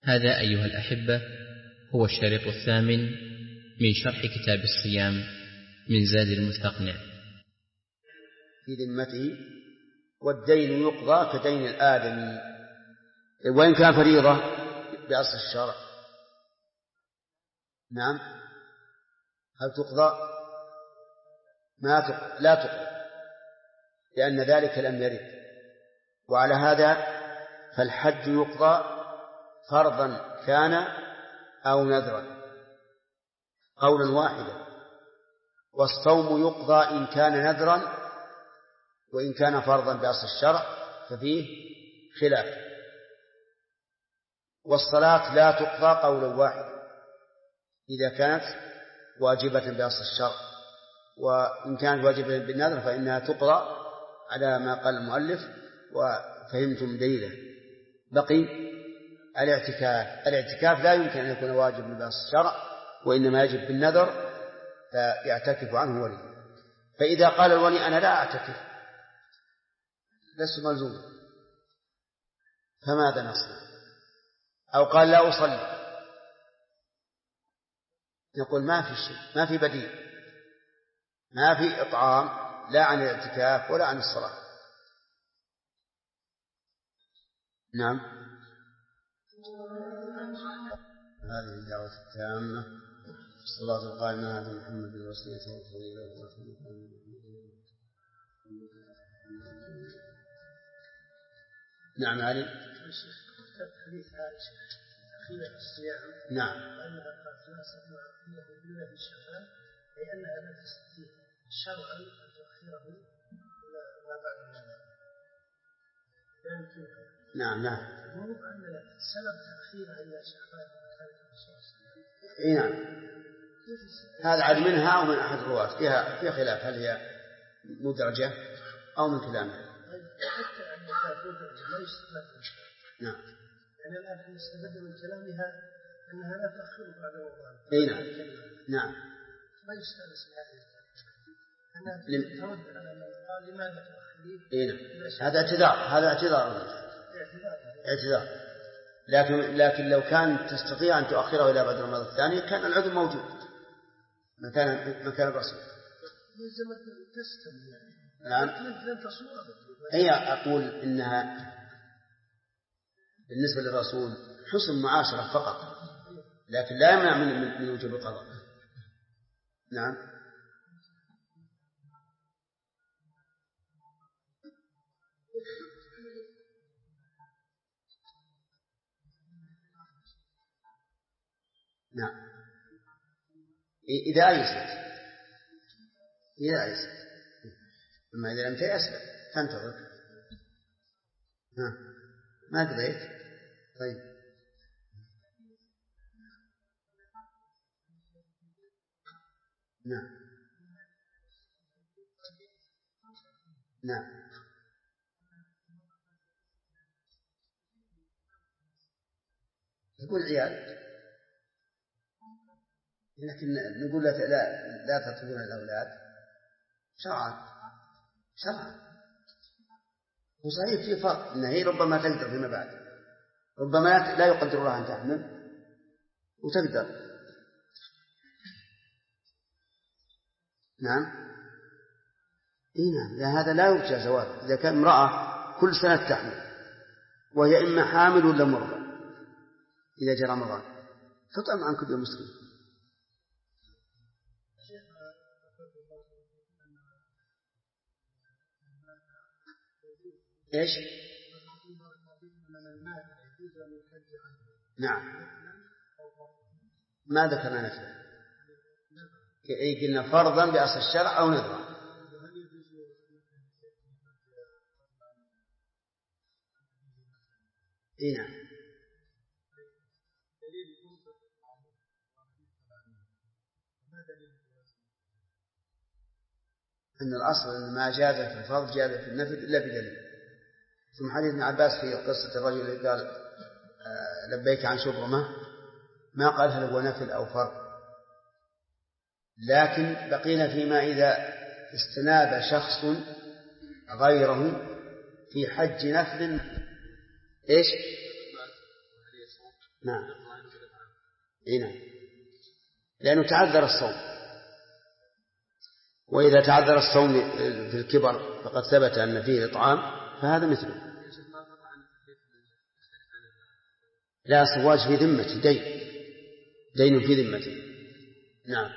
هذا أيها الأحبة هو الشريط الثامن من شرح كتاب الصيام من زاد المستقنع. في ذمته، والدين يقضى كدين الآدمي وإن كان فريضة بأصل الشرع. نعم. هل تقضى؟ لا تقضى، لأن ذلك لم يرد. وعلى هذا فالحج يقضى فرضا كان أو نذرا قولا واحدا، والصوم يقضى إن كان نذرا، وإن كان فرضا بأصل الشرع ففيه خلاف. والصلاة لا تقضى قولا واحدا إذا كانت واجبة بأصل الشرع، وإن كانت واجبة بالنذر فإنها تقضى على ما قال المؤلف وفهمتم دليله. بقي الاعتكاف لا يمكن أن يكون واجبا بأصل الشرع، وإنما يجب بالنذر فيعتكف عنه ولي. فإذا قال الولي أنا لا أعتكف، لست ملزوم، فماذا نصنع؟ أو قال لا أصلي، نقول ما في شيء، ما في بديل، ما في إطعام لا عن الاعتكاف ولا عن الصلاة. نعم. هذه الدعوة التامة الصلاة القائمة على محمد وصيته وفضيلته وفضيلته. نعم علي. حديث عائشة أخيرا الصيام. نعم. وأنها قالت لا أستطيع أن أخذه بالله في شعبان، أي أنها لا تستطيع شرعا أن تؤخره إلى ما بعد رمضان. لا يمكنها. نعم. مو أن سبب تأخيرها إلى شعبان كانت الرسول صلى الله عليه وسلم. إيه نعم. هذا عاد منها أو من أحد الرواة، فيها خلاف هل هي مدرجة أو من كلامها. حتى أن كانت مدرجة ما يستفاد منها. نعم. يعني الآن نستفاد من كلامها أنها لا تأخر بعد رمضان. إيه نعم. ما يستانس بهذه الكلمة. أنها ترد على من قال لماذا تؤخرين. إيه نعم. هذا اعتذار. لكن لو كان تستطيع أن تؤخره إلى بعد رمضان الثاني كان العذر موجود مكان الرسول. نعم. هي أقول إنها بالنسبة للرسول حسن معاشرة فقط، لكن لا يمنع من وجوب القضاء. نعم. نعم. إذا أيست أما إذا لم تيأس تنتظر. ما قضيت. طيب. نعم. يقول عيال، لكن نقول لا تطلبون الأولاد شرعا. وصحيح في فرق إن هي ربما تقدر فيما بعد، ربما لا يقدر الله أن تحمل وتقدر. نعم. نعم. هذا لا يرجى زواج. إذا كان امرأة كل سنة تحمل وهي إما حامل ولا مرضى، إذا جرى رمضان تطعم عن كل مسلم. إيش؟ نعم. ما ذكرنا نفسه، قلنا فرضا بأصل الشرع أو نذرا. نعم. أن الأصل أن ما جاز في الفرض جاز في النفل إلا بدليل. ثم حديث ابن عباس في قصة الرجل اللي قال لبيك عن شبرمة، ما قال هل هو نفل أو فرض، لكن بقينا فيما إذا استناب شخص غيره في حج نفل. إيش؟ نعم. نعم، لأنه تعذر الصوم، وإذا تعذر الصوم في الكبر فقد ثبت أن فيه إطعام فهذا مثله. لا، صواج في ذمته، دين في ذمته. نعم.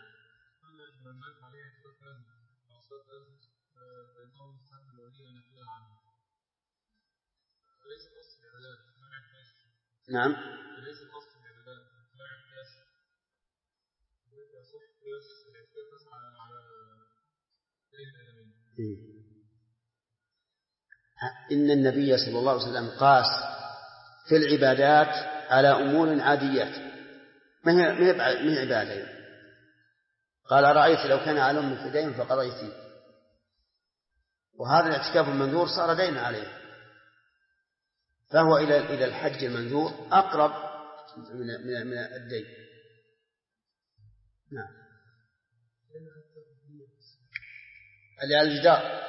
نعم. إن النبي صلى الله عليه وسلم قاس في العبادات على أمور عاديات ما هي عبادة. قال أرأيت لو كان على أم في دين فقضيتي، وهذا الاعتكاف المنذور صار دين عليه، فهو إلى الحج المنذور أقرب من الدين. نعم. اللي على الجدار.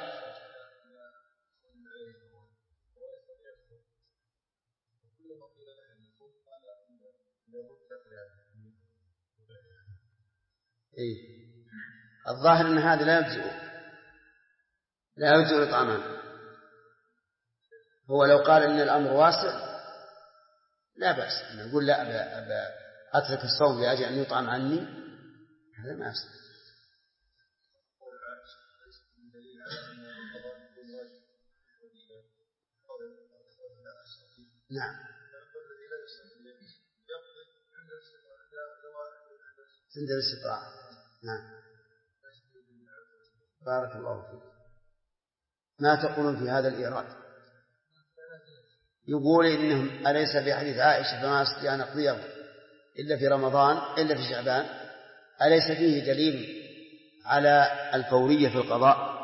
إيه؟ الظاهر أن هذا لا يجزئ إطعاما. هو لو قال إن الأمر واسع لا بأس، نقول لا أترك الصوم لأجل أن يطعم عني، هذا ما يصح. نعم، عند الاستطاعة. نعم، بارك الله فيك. ما تقولون في هذا الإيراد؟ يقول إنهم أليس في حديث عائشة فما أستطيع أن أقضيه إلا في رمضان إلا في شعبان، أليس فيه دليل على الفورية في القضاء؟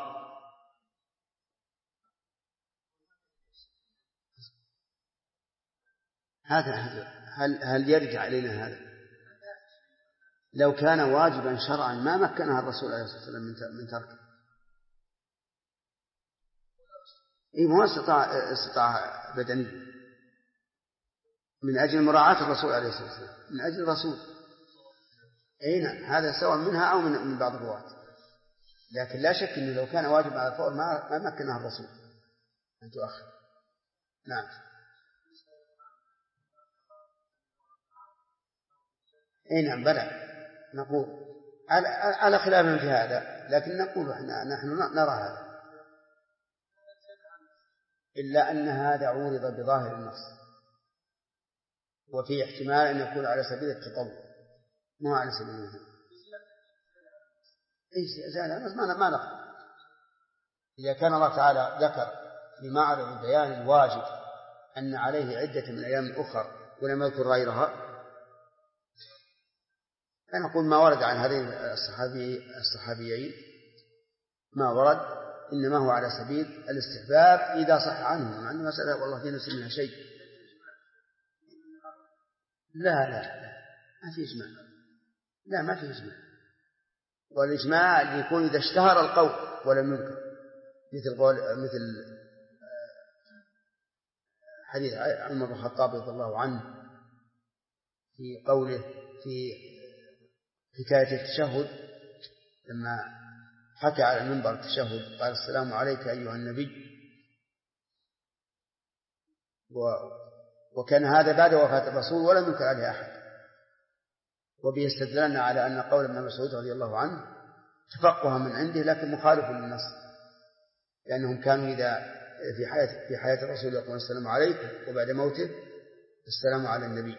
هل يرجع إلينا هذا؟ لو كان واجبا شرعا ما مكنها الرسول عليه الصلاة والسلام من تركه. إيه، ما استطاع بدني من أجل مراعاة الرسول عليه الصلاة والسلام، من أجل الرسول. أي نعم، هذا سواء منها أو من بعض الرواة، لكن لا شك أنه لو كان واجب على الفور ما مكنها الرسول أن تؤخر. نعم. أي نعم، بلى نقول على خلاف في هذا، لكن نقول نحن نرى هذا، إلا أن هذا عورض بظاهر النص، وفي احتمال أن يكون على سبيل التطوع مو على سبيل الوجوب. ما نقول إذا كان الله تعالى ذكر في معرض بيان الواجب أن عليه عدة من أيام أخرى ولم يذكر غيرها، فنقول ما ورد عن هذين الصحابيين ما ورد إنما هو على سبيل الاستحباب إذا صح عنه، مع أن مسألة والله في نفس منها شيء. لا ما في إجماع. لا، ما في إجماع. والإجماع اللي يكون إذا اشتهر القول ولم ينكر، مثل حديث عمر بن الخطاب رضي الله عنه في قوله في حكاية التشهد لما حكى على المنبر التشهد قال السلام عليك أيها النبي، وكان هذا بعد وفاة الرسول ولم ينكر عليه أحد، وبه استدللنا على أن قول ابن مسعود رضي الله عنه تفقه من عنده لكن مخالف للنص، لأنهم كانوا إذا في حياة الرسول يقول السلام عليك، وبعد موته السلام على النبي.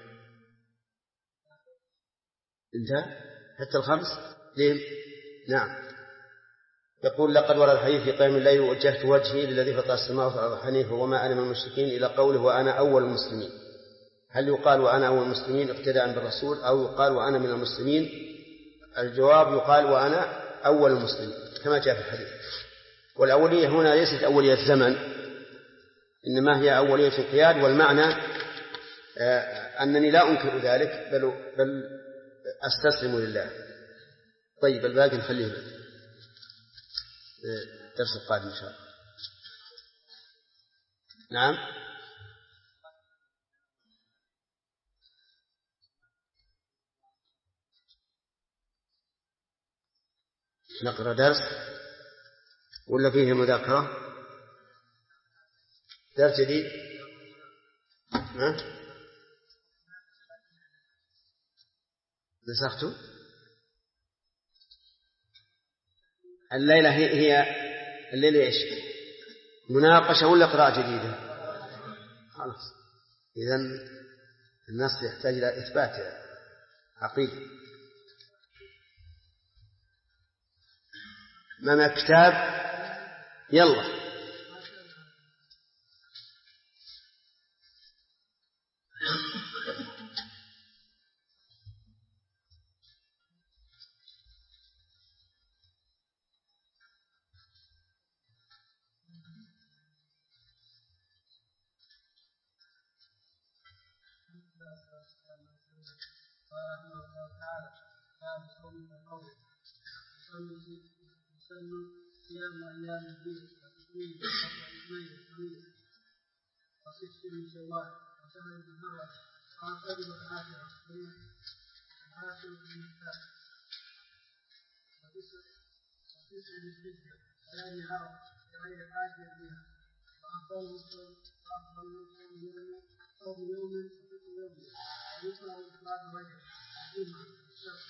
انتهى حتى الخمس ليه؟ نعم. يقول لقد ورد الحديث في قيام الليل ووجهت وجهي للذي فطر السماوات والأرض حنيفا وما أنا من المشركين إلى قوله وأنا أول المسلمين. هل يقال وأنا أول المسلمين اقتداء بالرسول أو يقال وأنا من المسلمين؟ الجواب يقال وأنا أول المسلمين كما جاء في الحديث. والأولية هنا ليست أولية زمن، إنما هي أولية القياد، والمعنى أنني لا أنكر ذلك بل أستسلم لله. طيب، الباقي نخليه الدرس القادم إن شاء الله. نعم. نقرأ درس ولا فيه مذاكرة؟ درس جديد؟ نسختم؟ الليلة هي الليلة إيش؟ مناقشة ولا قراءة جديدة؟ خلاص، إذن النص يحتاج إلى إثبات حقيقي. ما كتاب؟ يلا. صيام أيام البيض وتكميل اثنين الخميس وست من شوال وشهر المحرم وعقد العاشرة والعاشر من الثالث وتسع من الحجة وليالي عرب بغير حاجة بها وأفضل الصوم صوم يوم وفطر يوم ويكره إفراد رجب الجمعة السبت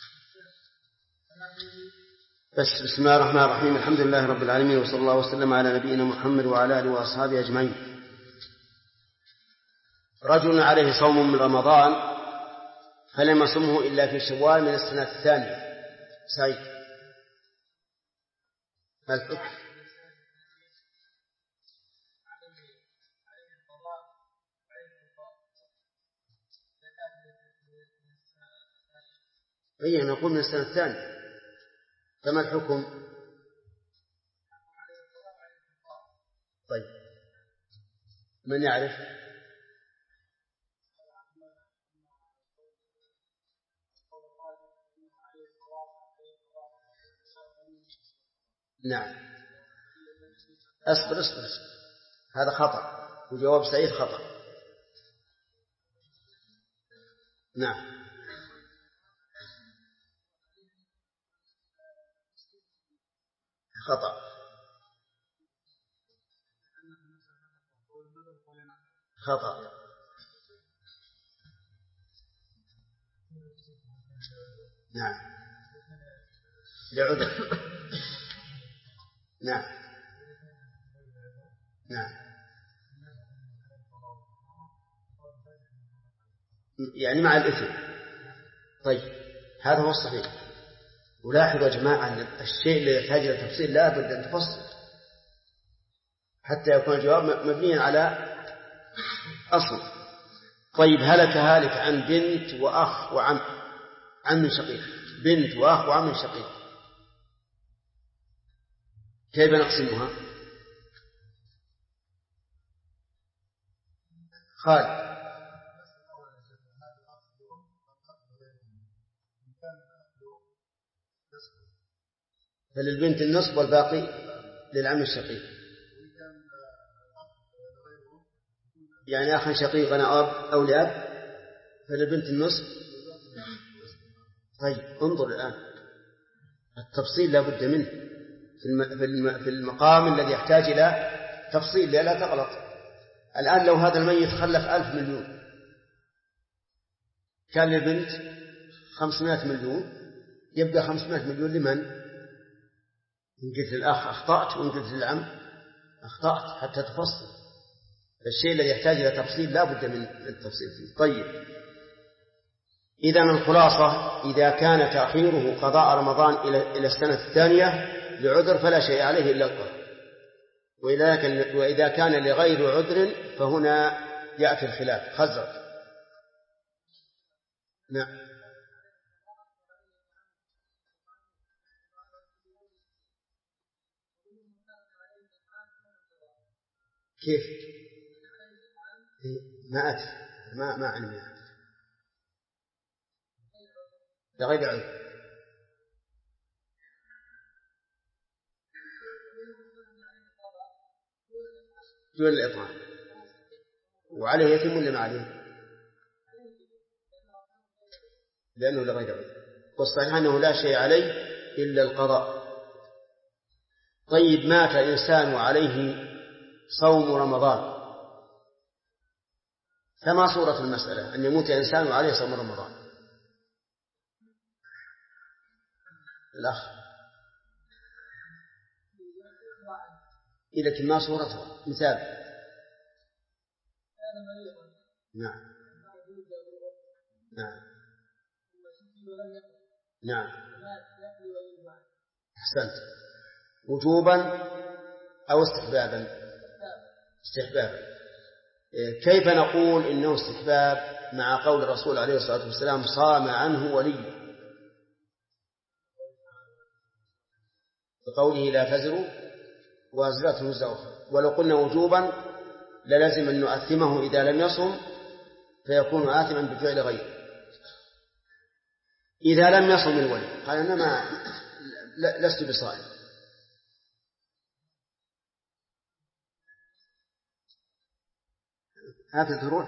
بس. بسم الله الرحمن الرحيم. الحمد لله رب العالمين، وصلى الله وسلم على نبينا محمد وعلى آله وأصحابه أجمعين. رجل عليه صوم من رمضان فلم يصمه إلا في شوال من السنة الثانية. سعيد، ما الحكم؟ أي نقول من السنة الثانية، فما الحكم؟ طيب، من يعرف؟ نعم. أصبر هذا خطأ، وجواب سعيد خطأ. نعم، خطأ. نعم، لعذر. نعم. يعني مع الإثم. طيب، هذا هو الصحيح. ولاحظوا يا جماعة أن الشيء اللي يحتاج إلى تفصيل لا بد أن تفصل حتى يكون الجواب مبنيا على أصل. طيب، هلك عن بنت وأخ وعم، عم شقيق، بنت وأخ وعم شقيق، كيف نقسمها؟ خالد، فللبنت النصف والباقي للعم الشقيق. يعني أخا شقيق أنا أب أو لأب، فللبنت النصف. طيب، انظر الآن، التفصيل لا بد منه في المقام الذي يحتاج إلى تفصيل لا تغلط. الآن لو هذا الميت خلف 1000 مليون، كان للبنت 500 مليون، يبقى 500 مليون لمن؟ إن قلت للأخ أخطأت، وإن قلت للعم أخطأت، حتى تفصل. الشيء الذي يحتاج إلى تفصيل لا بد من التفصيل فيه. طيب، إذن الخلاصة: إذا كان تأخيره قضاء رمضان إلى السنة الثانية لعذر فلا شيء عليه إلا القضاء، وإذا كان لغير عذر فهنا يأتي الخلاف. خزر. نعم. كيف؟ ما أتي، ما علمنا لغير عذر. دون الإطعام، وعليه يتم ولا ما عليه؟ لأنه لغير عذر. والصحيح أنه لا شيء عليه إلا القضاء. طيب مات إنسان وعليه صوم رمضان، فما صورة المسألة أن يموت إنسان وعليه صوم رمضان؟ الأخ إذا ما صورتها مثال. نعم نعم نعم أحسنت. وجوبا أو استحبابا؟ استحبابا. كيف نقول إنه استحباب مع قول الرسول عليه الصلاة والسلام صام عنه ولي، بقوله لا تزر وازرة وزر أخرى؟ ولو قلنا وجوبا للزم أن نؤثمه إذا لم يصم فيكون آثما بفعل غيره. إذا لم يصم الولي قال أنا لست بصائم، هكذا تروح.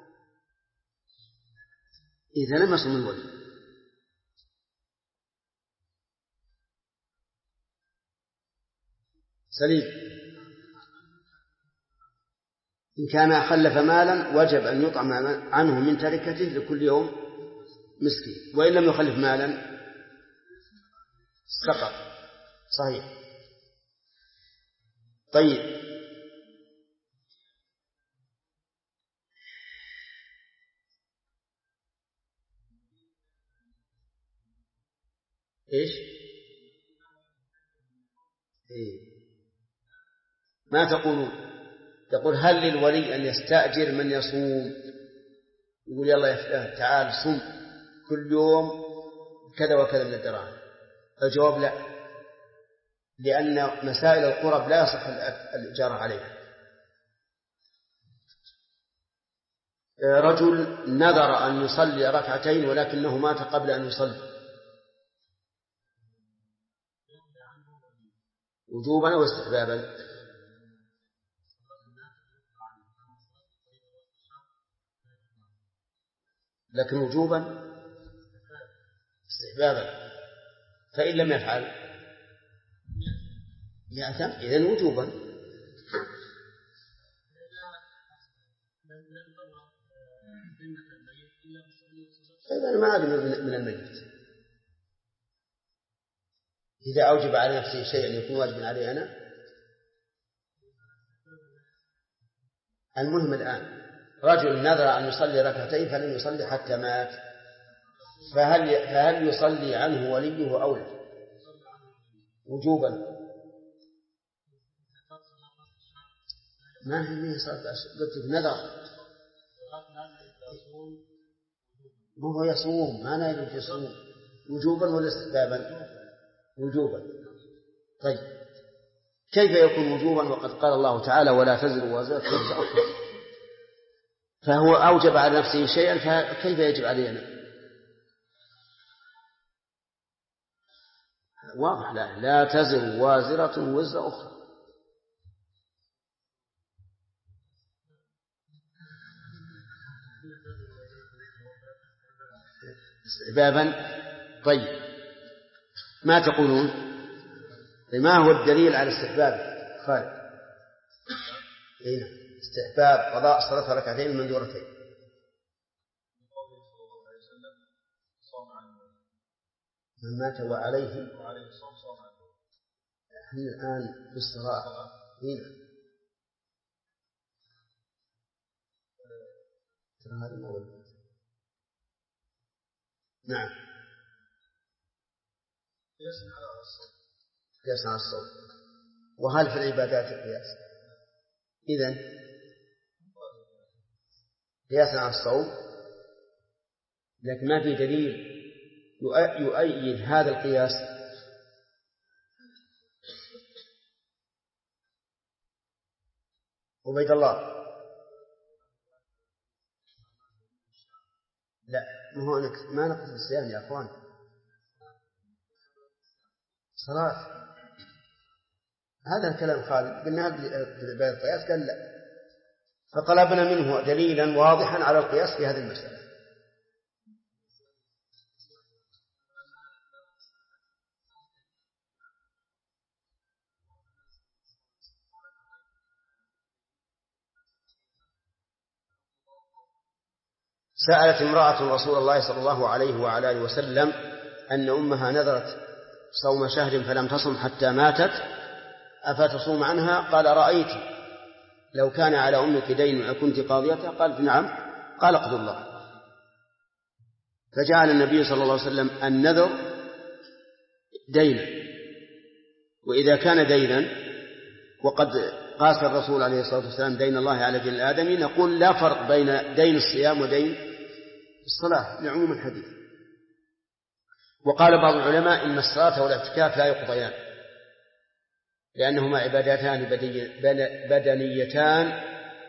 إذا لم يصم الولي سليم. إن كان خلف مالا وجب أن يطعم عنه من تركته لكل يوم مسكين، وإن لم يخلف مالا سقط. صحيح. طيب إيش؟ ما تقولون؟ يقول هل للولي أن يستأجر من يصوم، يقول يلا يا فلان تعال صم كل يوم كذا وكذا من الدراهم؟ الجواب لا، لأن مسائل القرب لا يصح الإجارة عليها. رجل نذر أن يصلي ركعتين ولكنه مات قبل أن يصلي، وجوبا أو استحبابا؟ لكن وجوبا استحبابا، فإن لم يفعل يأثم. إذن وجوبا. أنا ما أدري من الميت إذا أوجب على نفسه شيئا يكون واجبا عليه أنا. المهم الآن رجل نذر أن يصلي ركعتين فلم يصلي حتى مات، فهل يصلي عنه وليه أو لا؟ وجوبا. ما هي صلاة قلت نذر، ما هو يصوم، ما لا يجوز يصوم. وجوبا ولا استحبابا؟ وجوبا. طيب كيف يكون وجوبا وقد قال الله تعالى ولا تزر وازرة وزر أخرى؟ فهو أوجب على نفسه شيئا فكيف يجب علينا؟ واضح. لا تزر وازرة وزر أخرى. استحبابا. طيب ما تقولون؟ ما هو الدليل على استحباب خالد؟ استحباب قضاء صلاة ركعتين مندورتين. من مات وعليه احنا الآن في الصلاة هنا ترى هذا ما ولد. نعم قياس على الصوم. وهل في العبادات قياس؟ إذن قياس على الصوم، لكن ما في دليل يؤيد هذا القياس. عبيد الله لا، ما نقصد الصيام يا أخوان، صلاة. هذا الكلام خالد قلنا بالعبادة القياس، قال لا، فطلبنا منه دليلا واضحا على القياس في هذه المسألة. سألت امرأة رسول الله صلى الله عليه وعلى آله وسلم أن أمها نذرت صوم شهر فلم تصم حتى ماتت أفتصوم عنها؟ قال رأيت لو كان على أمك دين أكنت قاضيته؟ قالت نعم. قال اقض الله. فجعل النبي صلى الله عليه وسلم النذر دينا، وإذا كان دينا وقد قاس الرسول عليه الصلاة والسلام دين الله على دين الآدمي نقول لا فرق بين دين الصيام ودين الصلاة لعموم الحديث. وقال بعض العلماء إن الصلاة والاعتكاف لا يقضيان لأنهما عبادتان بدنيتان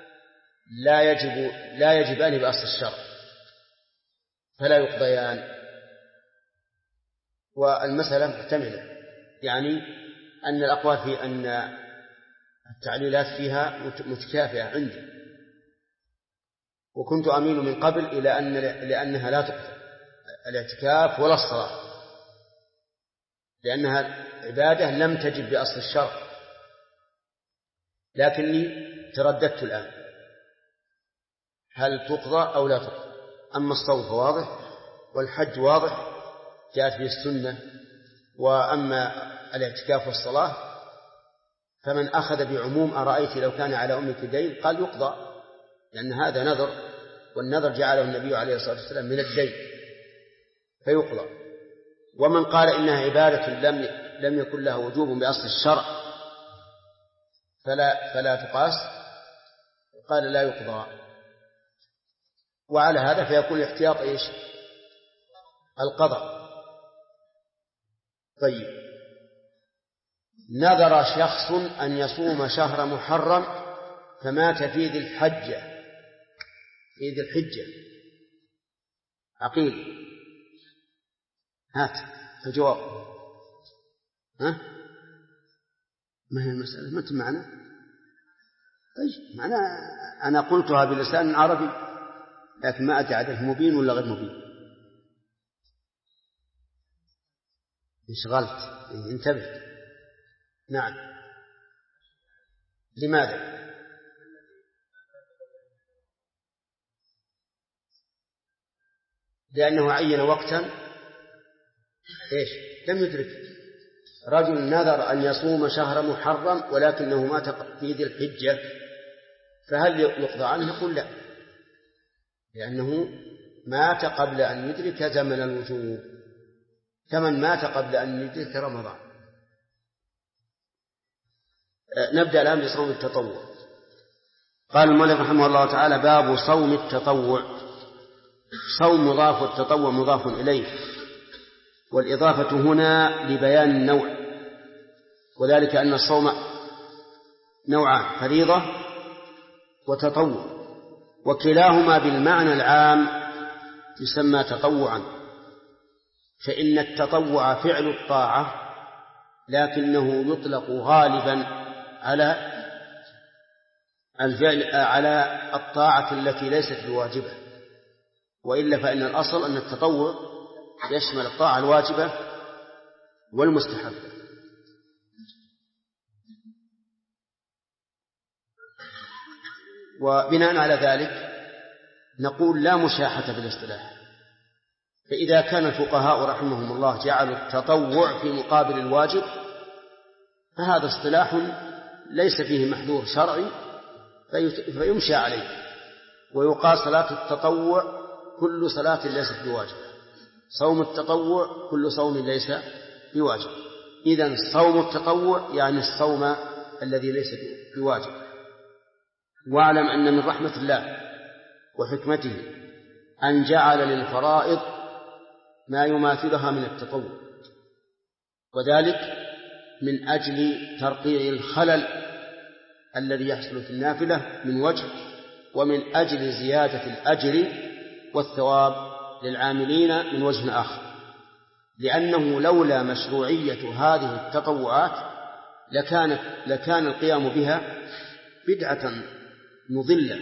لا يجبان بأصل الشرع فلا يقضيان. والمسألة محتملة، يعني أن الأقوال في أن التعليلات فيها متكافئة عندي، وكنت أميل من قبل إلى لأنها لا تقضى الاعتكاف ولا الصلاة، لأنها عبادة لم تجب بأصل الشرع. لكني ترددت الآن هل تقضى أو لا تقضى. أما الصوم فواضح، والحج واضح جاءت به السنة، وأما الاعتكاف والصلاة فمن أخذ بعموم أرأيت لو كان على أمك دين قال يقضى، لأن هذا نذر، والنذر جعله النبي عليه الصلاة والسلام من الدين فيقضى. ومن قال إنها عبادة لم يكن لها وجوب بأصل الشرع فلا تقاس قال لا يقضى. وعلى هذا فيكون الاحتياط إيش؟ القضاء. طيب، نذر شخص أن يصوم شهر محرم فمات في ذي الحجة عقيل، هات الجواب. ما هي المسألة؟ ما أنت معنا؟ طيب معنا، أنا قلتها بلسان عربي لكن ما أدري عاد مبين ولا غير مبين. انشغلت، انتبه. نعم. لماذا؟ لأنه عين وقتا إيش؟ لم يدرك. رجل نذر أن يصوم شهر محرم ولكنه مات في ذي الحجة، فهل يقضى عنه؟ يقول لا، لأنه مات قبل أن يدرك زمن الوجوب كمن مات قبل أن يدرك رمضان. نبدأ الآن بصوم التطوع. قال المؤلف رحمه الله تعالى: باب صوم التطوع. صوم مضاف والتطوع مضاف إليه، والإضافة هنا لبيان النوع، وذلك أن الصوم نوعان: فريضة وتطوع، وكلاهما بالمعنى العام يسمى تطوعا، فإن التطوع فعل الطاعة لكنه يطلق غالبا على الطاعة التي ليست بواجبة، وإلا فإن الأصل أن التطوع يشمل الطاعة الواجبة والمستحبة. وبناء على ذلك نقول لا مشاحة في الاصطلاح، فإذا كان الفقهاء رحمهم الله جعلوا التطوع في مقابل الواجب فهذا اصطلاح ليس فيه محذور شرعي فيمشى عليه، ويقال صلاة التطوع كل صلاة ليست بواجب، صوم التطوع كل صوم ليس بواجب. إذن صوم التطوع يعني الصوم الذي ليس بواجب. واعلم أن من رحمة الله وحكمته أن جعل للفرائض ما يماثلها من التطوع، وذلك من أجل ترقيع الخلل الذي يحصل في النافلة من وجه، ومن أجل زيادة الأجر والثواب للعاملين من وجه آخر، لأنه لولا مشروعية هذه التطوعات لكان القيام بها بدعة مضلة،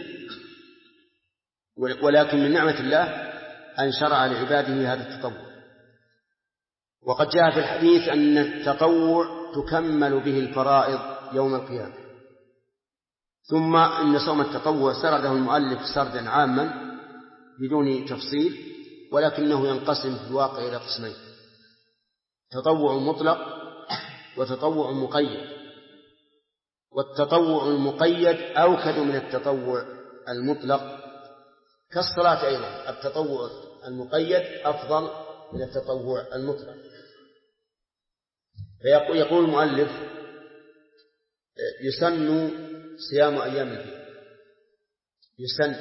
ولكن من نعمة الله أن شرع لعباده هذا التطوع. وقد جاء في الحديث أن التطوع تكمل به الفرائض يوم القيامة. ثم إن صوم التطوع سرده المؤلف سردا عاما بدون تفصيل، ولكنه ينقسم في الواقع إلى قسمين: تطوع مطلق وتطوع مقيد. والتطوع المقيد أوكد من التطوع المطلق، كالصلاة أيضا التطوع المقيد أفضل من التطوع المطلق. فيقول المؤلف: يسن صيام أيام البيض. يسن،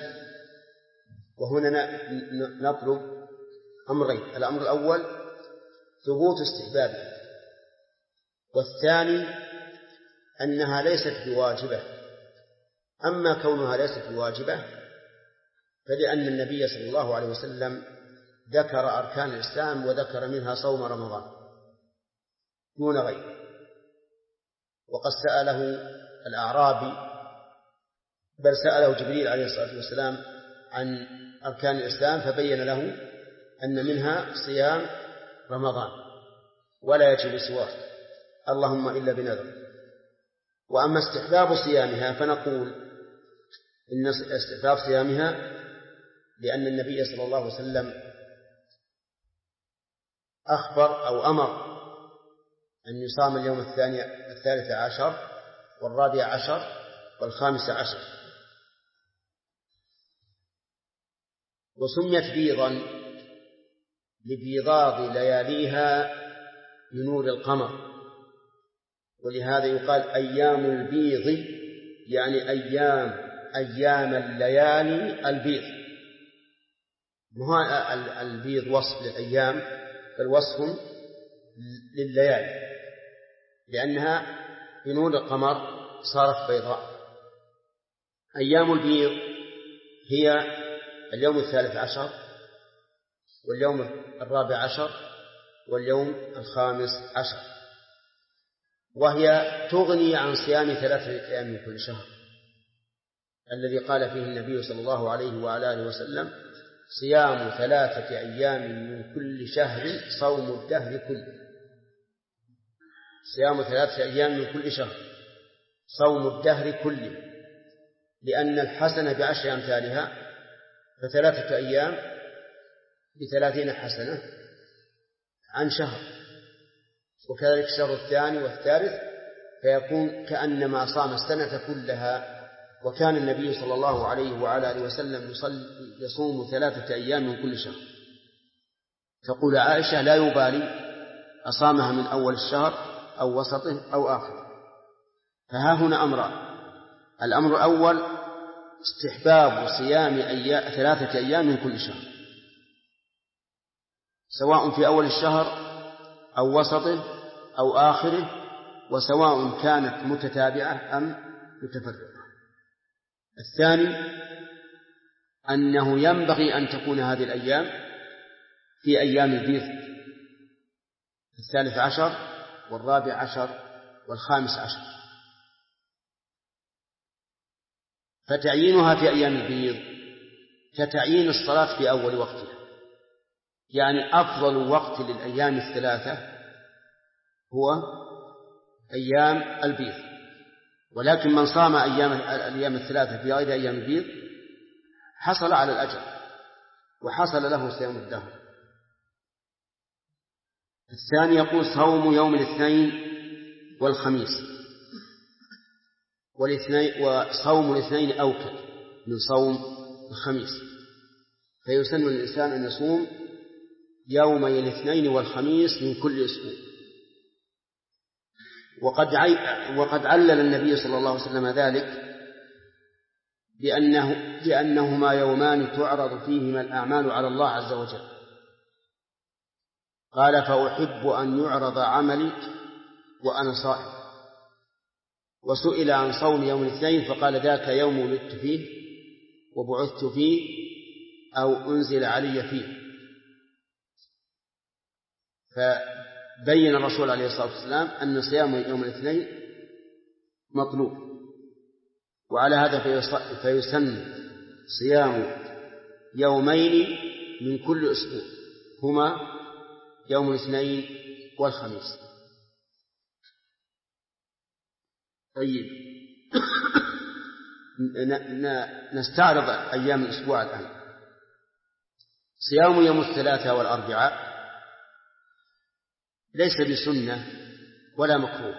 وهنا نطلب أمرين: الأمر الأول ثبوت استحبابه، والثاني أنها ليست بواجبة. أما كونها ليست بواجبة فلأن النبي صلى الله عليه وسلم ذكر أركان الإسلام وذكر منها صوم رمضان دون غيره. وقد سأله الأعرابي، بل سأله جبريل عليه الصلاة والسلام عن أركان الإسلام فبين له أن منها صيام رمضان ولا يجب سواه، اللهم إلا بنذر. وأما استحباب صيامها فنقول إن استحباب صيامها لأن النبي صلى الله عليه وسلم أخبر أو أمر أن يصام اليوم 13 و14 و15، وسميت بيضا لبيضاض لياليها بنور القمر، ولهذا يقال أيام البيض، يعني أيام الليالي البيض. البيض وصف للأيام بل وصف لليالي، لأنها بنور القمر صارت بيضاء. أيام البيض هي اليوم 13 واليوم 14 واليوم 15، وهي تغني عن صيام 3 أيام من كل شهر الذي قال فيه النبي صلى الله عليه وعلى آله وسلم: صيام 3 أيام من كل شهر صوم الدهر كله. صيام 3 أيام من كل شهر صوم الدهر كله، لأن الحسنة ب10 أمثالها، ف3 أيام ب30 حسنة عن شهر، وكذلك الشهر الثاني والثالث، فيكون كأنما صام السنة كلها. وكان النبي صلى الله عليه وعلى آله وسلم يصوم 3 أيام من كل شهر. تقول عائشة: لا يبالي أصامها من أول الشهر أو وسطه أو آخره. فها هنا أمران: الأمر الأول استحباب صيام 3 أيام من كل شهر، سواء في أول الشهر أو وسطه أو آخره، وسواء كانت متتابعة أم متفرقة. الثاني أنه ينبغي أن تكون هذه الأيام في أيام البيض 13 و14 و15، فتعيينها في أيام البيض كتعيين الصلاة في أول وقتها، يعني أفضل وقت للأيام 3 هو أيام البيض. ولكن من صام الأيام 3 في غير أيام البيض حصل على الأجر وحصل له صيام الدهر. الثاني يقول: صوم يوم الاثنين والخميس، وصوم الاثنين أوكد من صوم الخميس، فيسن للإنسان أن يصوم يومي الاثنين والخميس من كل أسبوع. وقد علل النبي صلى الله عليه وسلم ذلك بأنهما يومان تعرض فيهما الأعمال على الله عز وجل. قال: فأحب أن يعرض عملي وأنا صائم. وسئل عن صوم يوم الاثنين فقال: ذاك يوم ولدت فيه وبعثت فيه أو أنزل علي فيه. فبين الرسول عليه الصلاة والسلام أن صيام يوم الاثنين مطلوب، وعلى هذا فيسن صيام يومين من كل أسبوع هما يوم الاثنين والخميس. طيب، نستعرض أيام الأسبوع الآن. صيام يوم الثلاثاء والأربعاء ليس بسنة ولا مكروه،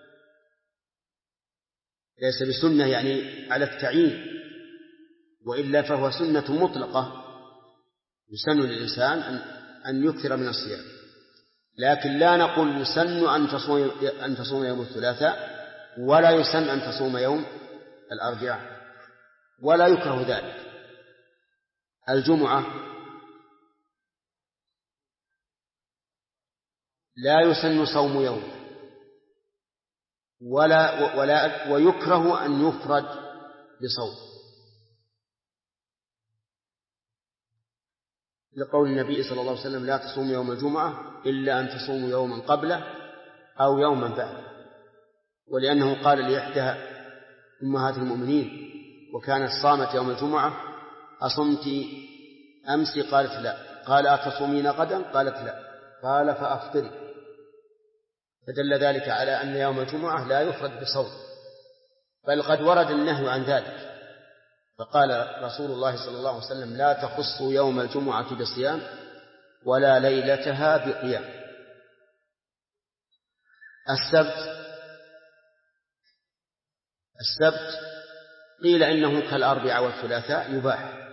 ليس بسنة يعني على التعيين، وإلا فهو سنة مطلقة يسن للإنسان أن يكثر من الصيام، لكن لا نقول يسن أن تصوم يوم الثلاثاء ولا يسن أن تصوم يوم الأربعاء، ولا يكره ذلك. الجمعة لا يسن صوم يوم ويكره أن يفرد بصوم، لقول النبي صلى الله عليه وسلم: لا تصوم يوم الجمعة إلا أن تصوموا يوما قبله أو يوما بعده، ولأنه قال لإحدى أمهات المؤمنين وكانت صامت يوم الجمعة: أصمت أمس؟ قالت لا. قال: أتصومين غدا؟ قالت لا. قال: فأفطري. فدل ذلك على أن يوم الجمعة لا يفرد بصوم، بل قد ورد النهي عن ذلك، فقال رسول الله صلى الله عليه وسلم: لا تخصوا يوم الجمعة بصيام ولا ليلتها بقيام. السبت قيل إنه كالأربعاء والثلاثاء يباح،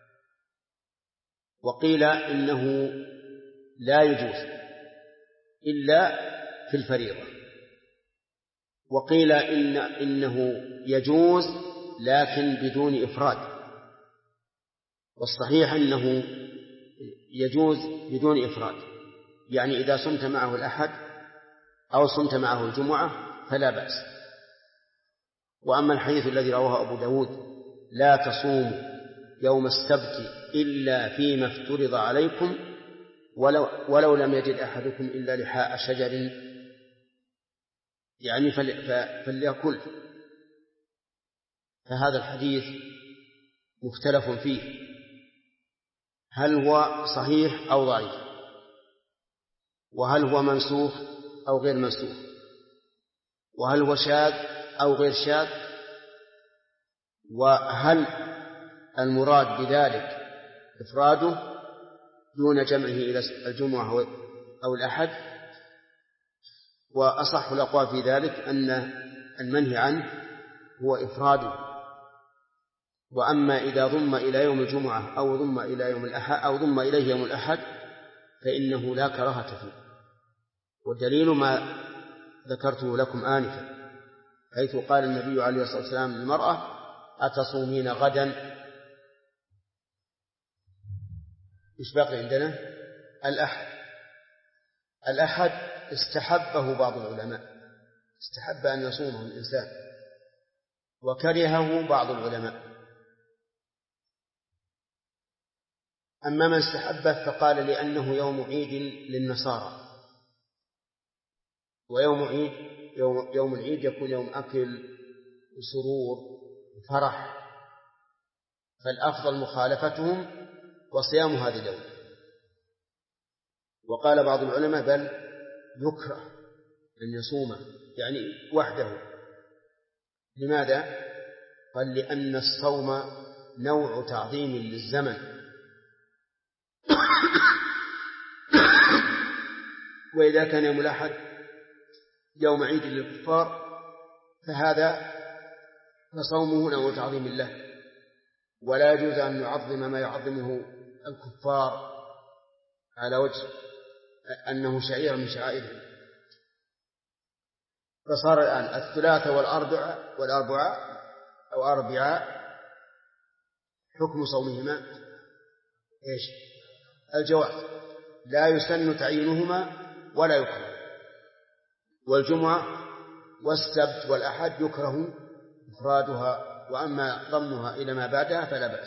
وقيل إنه لا يجوز إلا في الفريضة، وقيل إنه يجوز لكن بدون إفراد، والصحيح أنه يجوز بدون إفراد، يعني إذا صمت معه الأحد أو صمت معه الجمعة فلا بأس. وأما الحديث الذي رواه أبو داود: لا تصوموا يوم السبت إلا فيما افترض عليكم ولو لم يجد أحدكم إلا لحاء شجر، يعني فليأكل، فهذا الحديث مختلف فيه، هل هو صحيح أو ضعيف، وهل هو منسوخ أو غير منسوخ، وهل هو شاذ أو غير شاذ، وهل المراد بذلك إفراده دون جمعه إلى الجمعة أو الأحد. وأصح الأقوال في ذلك أن المنهي عنه هو إفراده، وأما إذا ضم إلى يوم الجمعة أو ضم إلى يوم الأحد أو ضم إليه يوم الأحد فإنه لا كراهة فيه، والدليل ما ذكرته لكم آنفا، حيث قال النبي عليه الصلاة والسلام للمرأة: أتصومين غدا؟ إيش باقي عندنا؟ الأحد استحبه بعض العلماء، استحب أن يصومه الإنسان، وكرهه بعض العلماء. أما من استحبه فقال لأنه يوم عيد للنصارى، ويوم عيد يوم العيد يكون يوم أكل وسرور وفرح، فالأفضل مخالفتهم وصيام هذه اليوم. وقال بعض العلماء: بل يكره أن يصوم يعني وحده. لماذا؟ قال: لأن الصوم نوع تعظيم للزمن، وإذا كان يوم الأحد يوم عيد للكفار فصومه نوع تعظيم الله، ولا يجوز أن يعظم ما يعظمه الكفار على وجه أنه شعير من شعائرهم. فصار الآن الثلاثاء والأربعاء حكم صومهما إيش؟ الجواز، لا يسن تعيينهما ولا يكره. والجمعة والسبت والأحد يكره إفرادها، وأما ضمها إلى ما بعدها فلا بأس.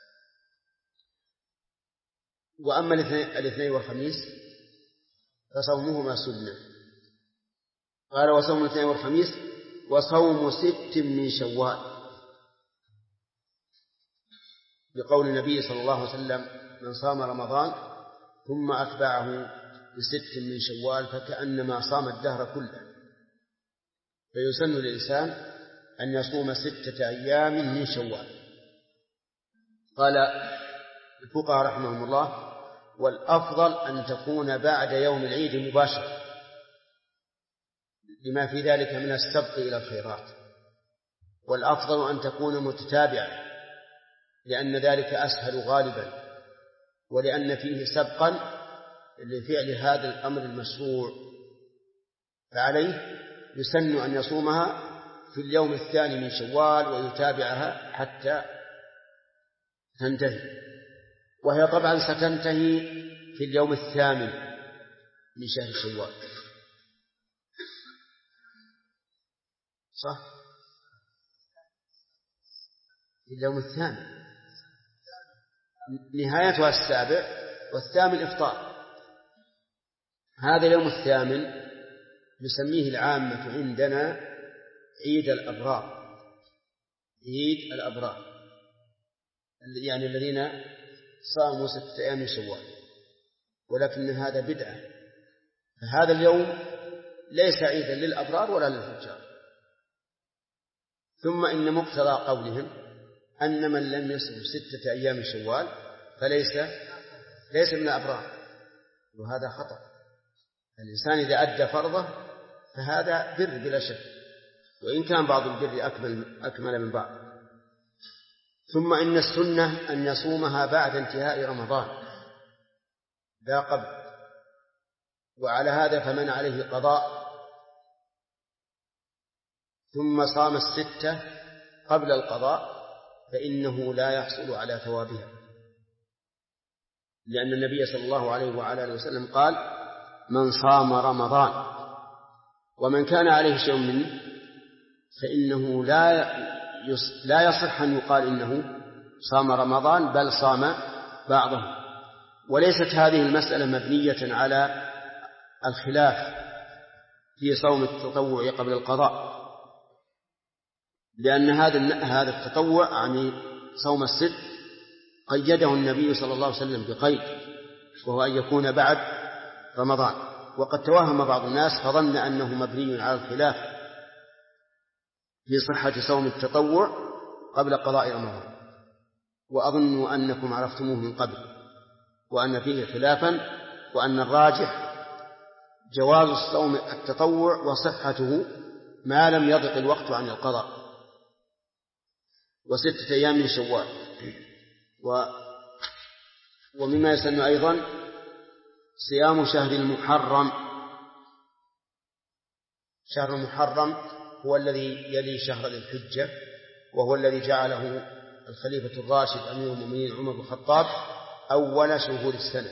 وأما الاثنين والخميس فصومهما سنة. قال: وصوم الاثنين والخميس وصوم 6 من شوال، بقول النبي صلى الله عليه وسلم: من صام رمضان ثم أتبعه ب6 من شوال فكأنما صام الدهر كله. فيسن للإنسان أن يصوم 6 أيام من شوال. قال الفقهاء رحمهم الله: والأفضل أن تكون بعد يوم العيد مباشرة لما في ذلك من السبق إلى الخيرات، والأفضل أن تكون متتابعة لأن ذلك أسهل غالبا، ولأن فيه سبقا لفعل هذا الأمر المشروع، فعليه يسن أن يصومها في اليوم الثاني من شوال ويتابعها حتى تنتهي، وهي طبعا ستنتهي في اليوم الثامن من شهر شوال، صح؟ في اليوم الثامن، نهايتها السابع والثامن إفطار. هذا اليوم الثامن نسميه العامة عندنا عيد الأبرار، عيد الأبرار يعني الذين صاموا 6 أيام من شوال، ولكن هذا بدعة، فهذا اليوم ليس عيدا للأبرار ولا للفجار. ثم إن مقتضى قولهم أن من لم يصم 6 أيام من شوال فليس من الأبرار، وهذا خطأ. الإنسان إذا أدى فرضه فهذا بر بلا شك، وإن كان بعض البر أكمل من بعض. ثم إن السنة أن يصومها بعد انتهاء رمضان لا قبل، وعلى هذا فمن عليه قضاء ثم صام 6 قبل القضاء فإنه لا يحصل على ثوابها، لأن النبي صلى الله عليه وعلى آله وسلم قال: من صام رمضان ومن كان عليه شيء منه فإنه لا يصح أن يقال إنه صام رمضان، بل صام بعضه. وليست هذه المسألة مبنية على الخلاف في صوم التطوع قبل القضاء، لأن هذا التطوع يعني صوم 6 قيده النبي صلى الله عليه وسلم بقيد، وهو أن يكون بعد رمضان. وقد توهم بعض الناس فظن أنه مبني على الخلاف في صحة صوم التطوع قبل قضاء رمضان، وأظن أنكم عرفتموه من قبل، وأن فيه خلافا، وأن الراجح جواز الصوم التطوع وصحته ما لم يضق الوقت عن القضاء، 6 أيام من شوال. ومما يسن أيضا صيام شهر المحرم. شهر المحرم هو الذي يلي شهر ذي الحجة، وهو الذي جعله الخليفة الراشد أمير المؤمنين عمر بن الخطاب أول شهور السنة،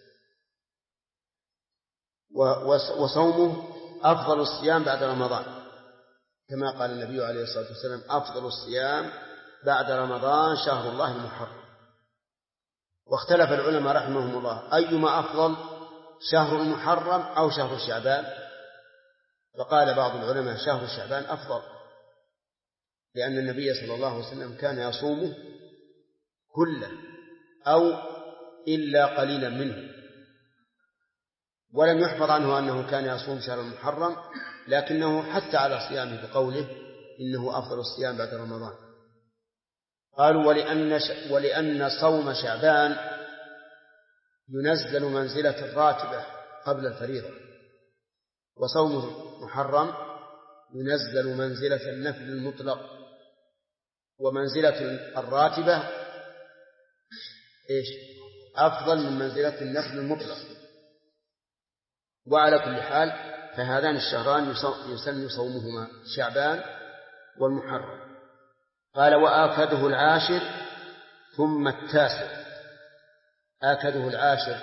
وصومه أفضل الصيام بعد رمضان، كما قال النبي عليه الصلاة والسلام: أفضل الصيام بعد رمضان شهر الله المحرم. واختلف العلماء رحمهم الله أيما أفضل، شهر المحرم أو شهر شعبان؟ فقال بعض العلماء شهر شعبان أفضل، لأن النبي صلى الله عليه وسلم كان يصومه كله أو إلا قليلا منه، ولم يحفظ عنه أنه كان يصوم شهر المحرم، لكنه حتى على صيامه بقوله إنه أفضل الصيام بعد رمضان. قالوا ولأن صوم شعبان ينزل منزلة الراتبة قبل الفريضة، وصوم محرم ينزل منزلة النفل المطلق، ومنزلة الراتبة أفضل من منزلة النفل المطلق. وعلى كل حال فهذان الشهران يسن صومهما شعبان والمحرم. قال: وآكده العاشر ثم التاسع. آكده العاشر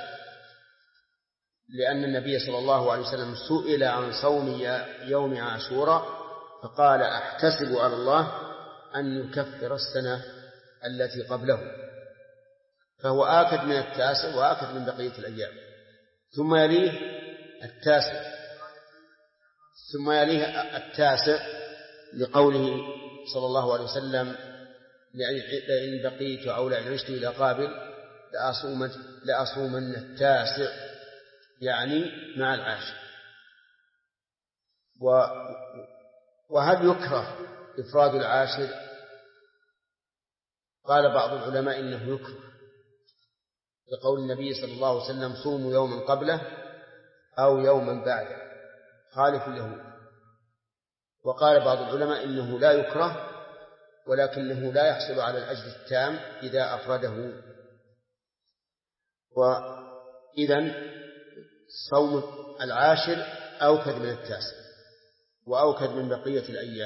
لأن النبي صلى الله عليه وسلم سئل عن صوم يوم عاشوراء فقال: أحتسب على الله أن يكفر السنة التي قبله، فهو آكد من التاسع وآكد من بقية الأيام. ثم يليه التاسع لقوله صلى الله عليه وسلم: لئن بقيت أو لئن عشت إلى قابل لأصومن التاسع، يعني مع العاشر. وهل يكره إفراد العاشر؟ قال بعض العلماء إنه يكره لقول النبي صلى الله عليه وسلم صوموا يوما قبله أو يوما بعده خالف اليهود. وقال بعض العلماء إنه لا يكره ولكنه لا يحصل على الأجر التام إذا أفرده. وإذن صوم العاشر أوكد من التاسع وأوكد من بقية الأيام.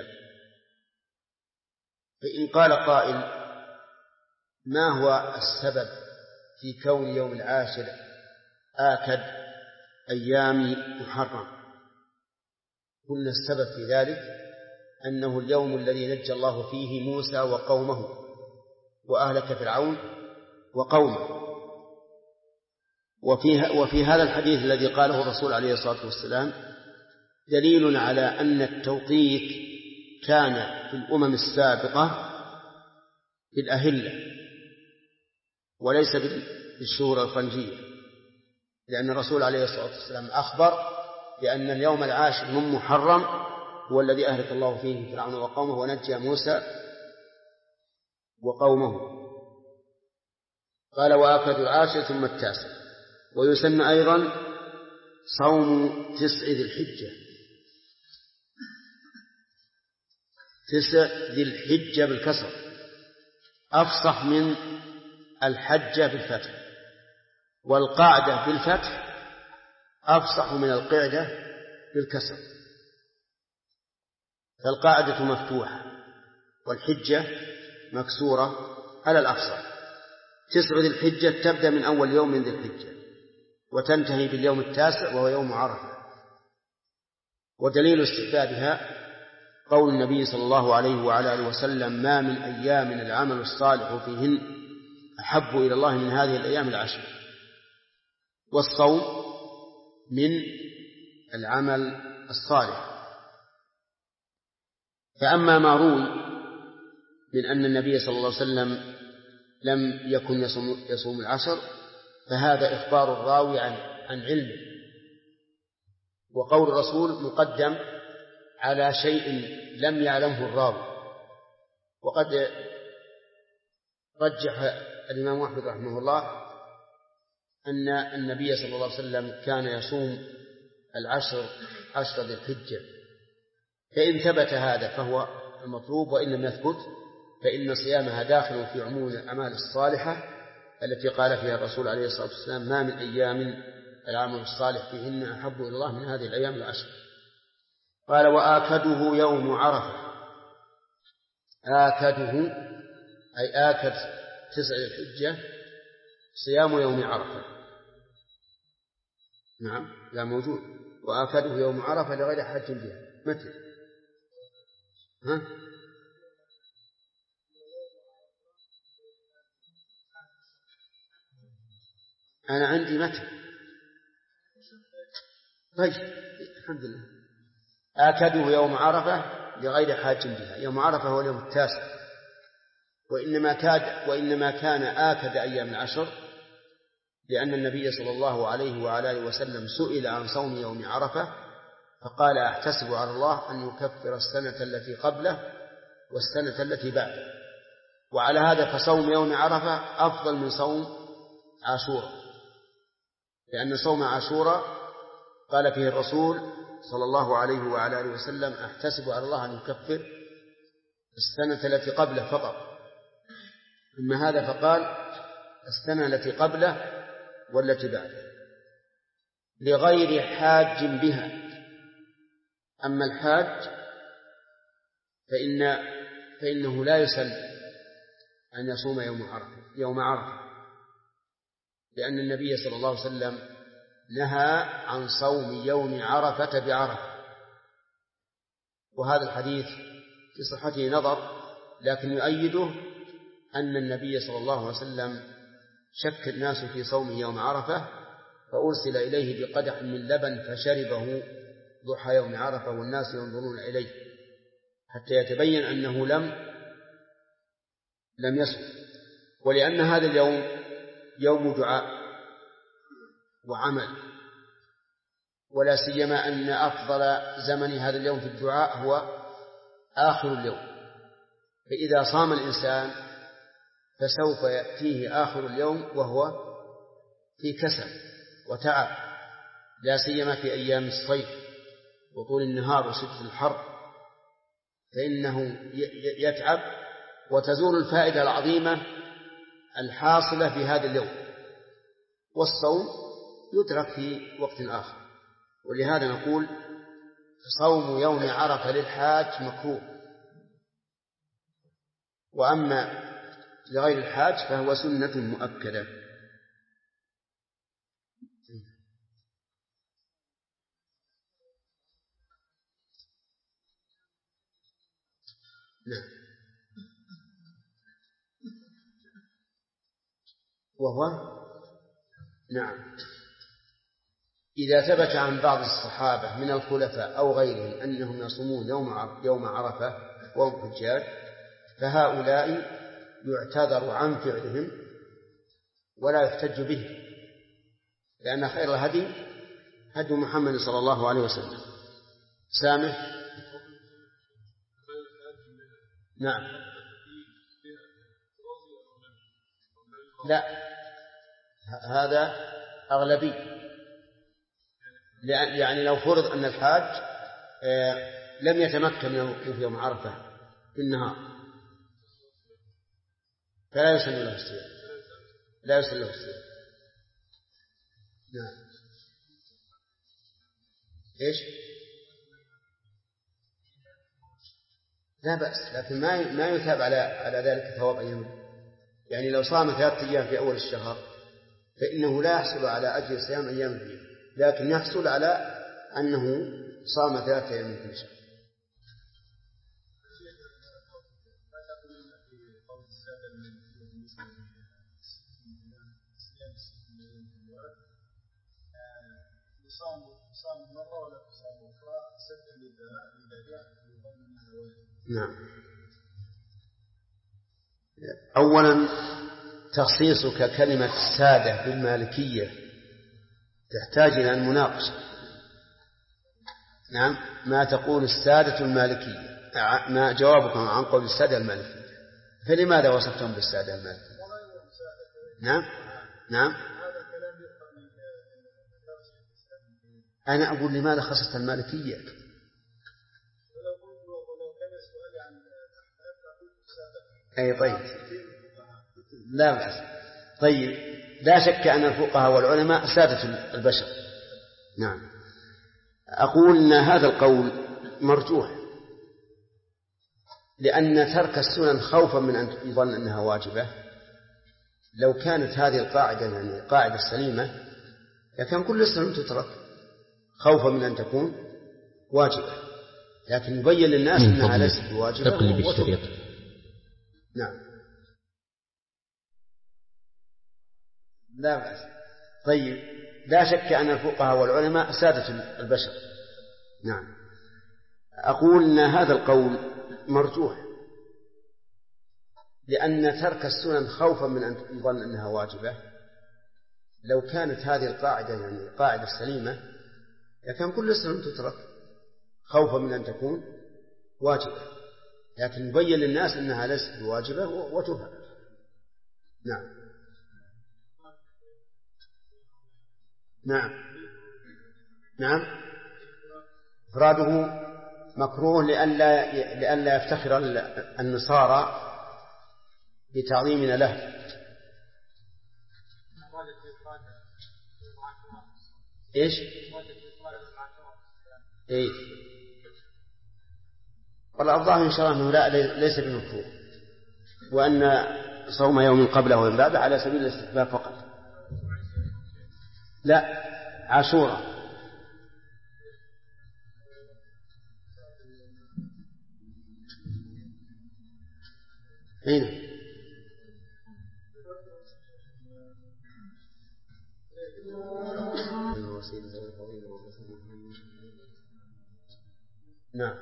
فإن قال قائل ما هو السبب في كون يوم العاشر آكد أيام محرم؟ قلنا السبب في ذلك أنه اليوم الذي نجى الله فيه موسى وقومه وأهلك فرعون وقومه. وفي هذا الحديث الذي قاله الرسول عليه الصلاة والسلام دليل على أن التوقيت كان في الأمم السابقة بالأهلة وليس بالشهور الفرنجية، لأن الرسول عليه الصلاة والسلام أخبر بأن اليوم العاشر من محرم هو الذي أهلك الله فيه فرعون وقومه ونجى موسى وقومه. قال وآكد العاشر ثم التاسع. ويسن أيضا صوم 9 ذي الحجة. 9 ذي الحجة بالكسر أفصح من الحجة بالفتح، والقعدة بالفتح أفصح من القعدة بالكسر، فالقاعدة مفتوحة والحجة مكسورة على الأفصح. 9 ذي الحجة تبدأ من أول يوم من ذي الحجة وتنتهي باليوم التاسع وهو يوم عرفة. ودليل استحبابها قول النبي صلى الله عليه وعلى آله وسلم ما من أيام العمل الصالح فيهن أحب إلى الله من هذه الأيام العشر. والصوم من العمل الصالح. فأما ما روي من أن النبي صلى الله عليه وسلم لم يكن يصوم العشر فهذا إخبار الراوي عن علمه، وقول الرسول مقدم على شيء لم يعلمه الراوي. وقد رجح الإمام أحمد رحمه الله أن النبي صلى الله عليه وسلم كان يصوم عشر ذي الحجة، فإن ثبت هذا فهو المطلوب، وإن لم يثبت فإن صيامها داخل في عموم الأعمال الصالحة التي قال فيها الرسول عليه الصلاة والسلام ما من أيام العمل الصالح فيهن أحب إلى الله من هذه الأيام العشر. قال وآكده يوم عرفة. آكده أي آكد 9 الحجة صيام يوم عرفة. نعم لا موجود. وآكده يوم عرفة لغير حج بها. متى؟ ها؟ أنا عندي متى. طيب الحمد لله. آكده يوم عرفة لغير حاج بها. يوم عرفة هو اليوم التاسع، وإنما كان آكد أيام العشر لأن النبي صلى الله عليه وعلى آله وسلم سئل عن صوم يوم عرفة فقال أحتسب على الله أن يكفر السنة التي قبله والسنة التي بعده. وعلى هذا فصوم يوم عرفة أفضل من صوم عاشوراء، لأن صوم عاشوراء قال فيه الرسول صلى الله عليه وعلى آله وسلم أحتسب على الله أن يكفر السنة التي قبله فقط، أما هذا فقال السنة التي قبله والتي بعده لغير حاج بها. أما الحاج فإنه لا يسن أن يصوم يوم عرفة، لأن النبي صلى الله عليه وسلم نهى عن صوم يوم عرفة بعرفة. وهذا الحديث في صحته نظر، لكن يؤيده أن النبي صلى الله عليه وسلم شك الناس في صوم يوم عرفة فأرسل إليه بقدح من لبن فشربه ضحى يوم عرفة والناس ينظرون إليه حتى يتبين أنه لم يصم. ولأن هذا اليوم يوم دعاء وعمل، ولا سيما أن أفضل زمن هذا اليوم في الدعاء هو آخر اليوم، فإذا صام الإنسان فسوف يأتيه آخر اليوم وهو في كسل وتعب، لا سيما في أيام الصيف وطول النهار وشدة الحر، فإنه يتعب وتزول الفائدة العظيمة الحاصلة في هذا اليوم، والصوم يترك في وقت آخر. ولهذا نقول صوم يوم عرفة للحاج مكروه، وأما لغير الحاج فهو سنة مؤكدة. نعم. وهو نعم إذا ثبت عن بعض الصحابة من الخلفاء أو غيرهم أنهم يصومون يوم عرفة وهم حجاج، فهؤلاء يعتذر عن فعلهم ولا يحتج به، لأن خير الهدي هدي محمد صلى الله عليه وسلم. سامح. نعم. لا، هذا أغلبي، يعني لو فرض أن الحاج لم يتمكن من الوقوف يوم عرفة في النهار فلا يسن له الصيام، لا يسن له الصيام. نعم. إيش؟ لا بأس، لكن ما يثاب على ذلك ثواب أيام. يعني لو صام 3 أيام في أول الشهر فإنه لا يحصل على أجر صيام أيام فيه، لكن يحصل على أنه صام 3 أيام من كل شهر. نعم. أولا تخصيصك كلمة السادة بالمالكية تحتاج إلى المناقشة. نعم، ما تقول السادة المالكية، ما جوابكم عن قول السادة المالكية، فلماذا وصفتهم بالسادة المالكية؟ نعم. نعم. أنا أقول لماذا خصصت المالكية؟ أي طيب، لا بأس. طيب، لا شك أن الفقهاء والعلماء سادة البشر. نعم. أقول أن هذا القول مرجوح، لأن ترك السنن خوفا من أن يظن أنها واجبة، لو كانت هذه القاعدة يعني قاعدة سليمة لكان كل السنن تترك خوفا من أن تكون واجبة، لكن يبين للناس أنها ليست بواجبة. نعم. لا بأس. طيب، لا شك أن الفقهاء والعلماء سادة البشر. نعم. أقول أن هذا القول مرجوح، لأن ترك السنن خوفا من أن يظن أنها واجبة، لو كانت هذه القاعدة يعني قاعدة سليمة لكان كل السنن تترك خوفا من أن تكون واجبة، لكن يبين للناس أنها ليست بواجبة وتفعل. نعم. نعم. نعم. إفراده مكروه لئلا يفتخر النصارى بتعظيمنا له. إيش؟ إيه؟ والأفضل إن شاء الله أنه ليس بمكروه، وأن صوم يوم قبله ويوم بعده على سبيل الاستحباب فقط. لا، عاشوراء. هنا نعم.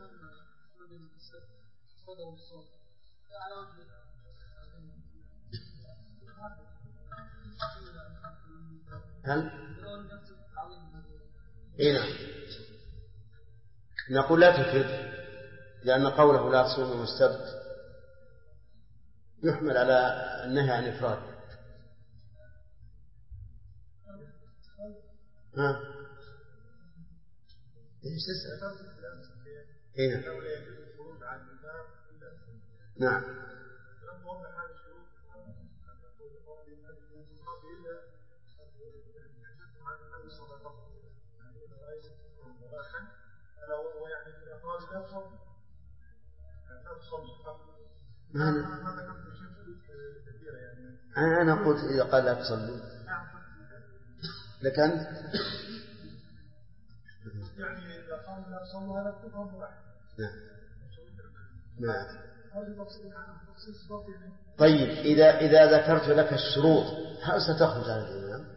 هل نعم. نقول لا تكذب، لأن قوله لا تصوموا السبت يحمل على النهي عن إفراد. ها ايش تسأل؟ ايه نعم أنا قلت إذا قال لا تصلوا لك أنت يعني إذا قال لا تصلوا هذا كفر واحد. نعم نعم. طيب إذا ذكرت لك الشروط هل ستخرج عن الإمام؟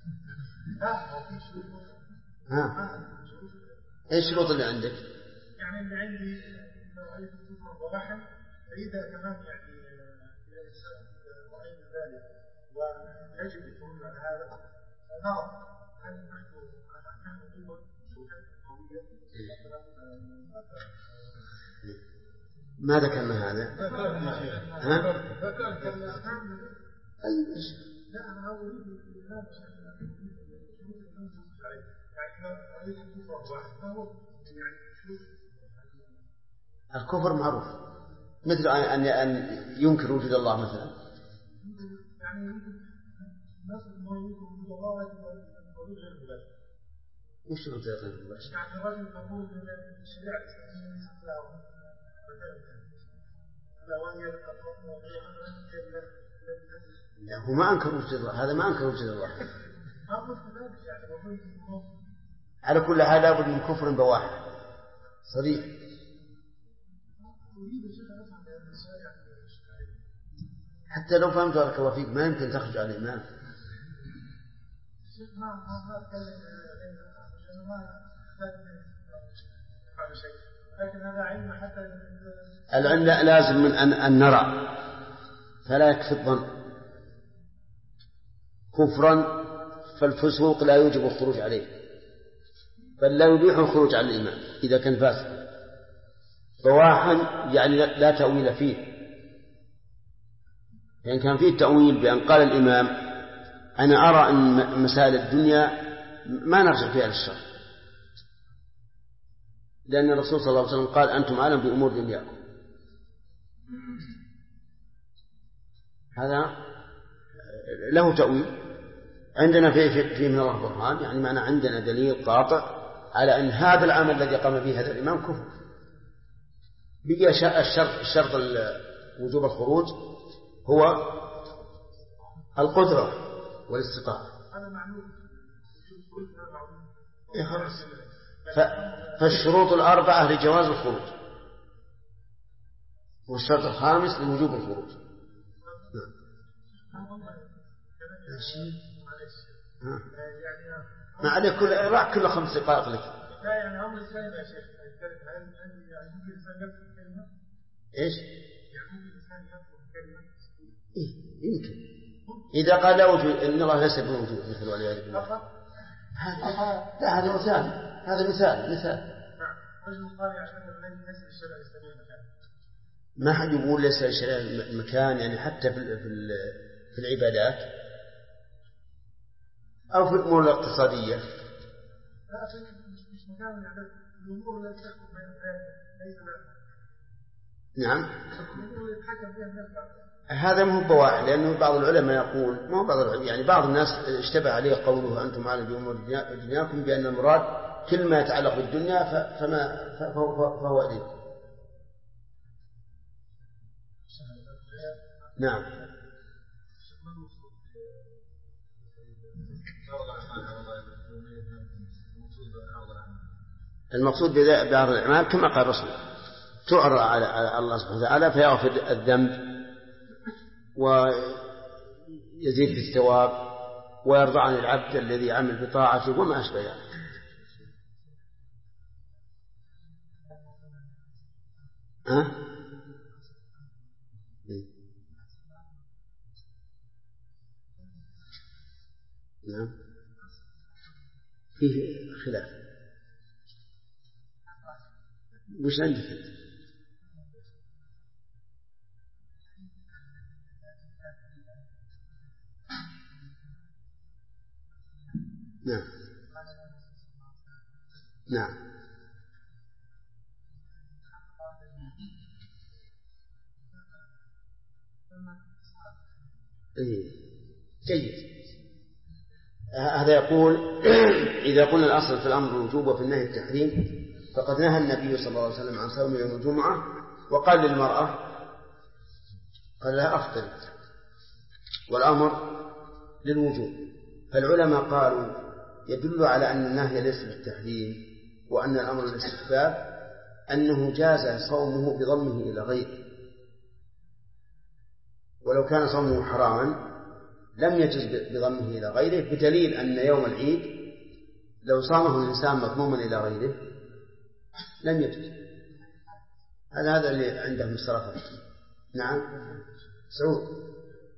إيش الشروط اللي عندك؟ يعني اللي عندي رأيت كفر ورحم فإذا كمان يعني إذا الإنسان رأينا ذلك ويجب الخروج على هذا نرى هل نحن قوة قوية ما ذكرنا هذا؟ ها؟ أي شيء؟ لا أنا أريد الإمام الكفر معروف مثل أن ينكر وجود الله مثلا. يعني مثل ما ينكر وجود الله لكن غير مباشر. وش هو غير مباشر؟ يعني الرجل يقول ان الشريعه الاسلاميه ليست له هو ما أنكر وجود الله، هذا ما أنكر وجود الله. على كل حال لابد من كفر بواحد صريح. حتى لو فهمت لك وفيك ما يمكن تخرج عن الإمام. العلم لازم من أن نرى فلا يكفي الظن. كفرا فالفسوق لا يوجب الخروج عليه بل لا يبيح الخروج على الإمام إذا كان فاسقا. بواحا يعني لا تأويل فيه، يعني كان فيه التأويل بأن قال الإمام أنا أرى أن مسائل الدنيا ما نرجع فيها للشر، لأن الرسول صلى الله عليه وسلم قال أنتم أعلم بأمور دنياكم. هذا له تأويل عندنا فيه من الله برهان، يعني معنى عندنا دليل قاطع على أن هذا العمل الذي قام به هذا الإمام كفر. بقي الشرط وجوب الخروج هو القدرة والاستطاعة. فالشروط الأربعة لجواز الخروج، والشرط الخامس لوجوب الخروج. ما عليك كل 5 دقائق لك. لا يعني أمر الكلمة يا شيخ، يعني ممكن الإنسان يذكر كلمة؟ إيش؟ يعني ممكن الإنسان يذكر كلمة؟ يمكن إذا قال لا وجود إن الله ليس بوجود مثل والعياذ بالله. لا هذا مثال. رجل قال يعتبر ليس للشرع الإسلامي مكان. ما حد يقول ليس للشرع مكان، يعني حتى في العبادات أو في الأمور الاقتصادية. لا مش مكان، يعني الأمور التي تحكم بين ليس لها. نعم. الأمور التي تحكم بها الناس. هذا ما هو بواحد، لأنه بعض العلماء يقول ما هو بعض العلماء، يعني بعض الناس اشتبه عليه قوله أنتم أعلم بأمور دنياكم بأن المراد كل ما يتعلق بالدنيا فهو أدين. نعم. المقصود بعرض الأعمال كما قال الرسول تعرض على الله سبحانه وتعالى فيغفر الذنب ويزيد في الثواب ويرضى عن العبد الذي عمل بطاعته وما أشبه ذلك. نعم فيه خلاف. وش عندك؟ نعم نعم جيد. هذا يقول إذا قلنا الأصل في الأمر الوجوب وفي النهي التحريم فقد نهى النبي صلى الله عليه وسلم عن صوم يوم الجمعة وقال للمرأة قال لها أفطر والأمر للوجوب. فالعلماء قالوا يدل على أن النهي ليس بالتحريم وأن الأمر للاستحباب أنه جاز صومه بضمه إلى غيره، ولو كان صومه حراما لم يجز بضمه إلى غيره، بدليل أن يوم العيد لو صامه الإنسان مضموما إلى غيره لم يجز. هذا اللي عندهم الصرافة. نعم سعود.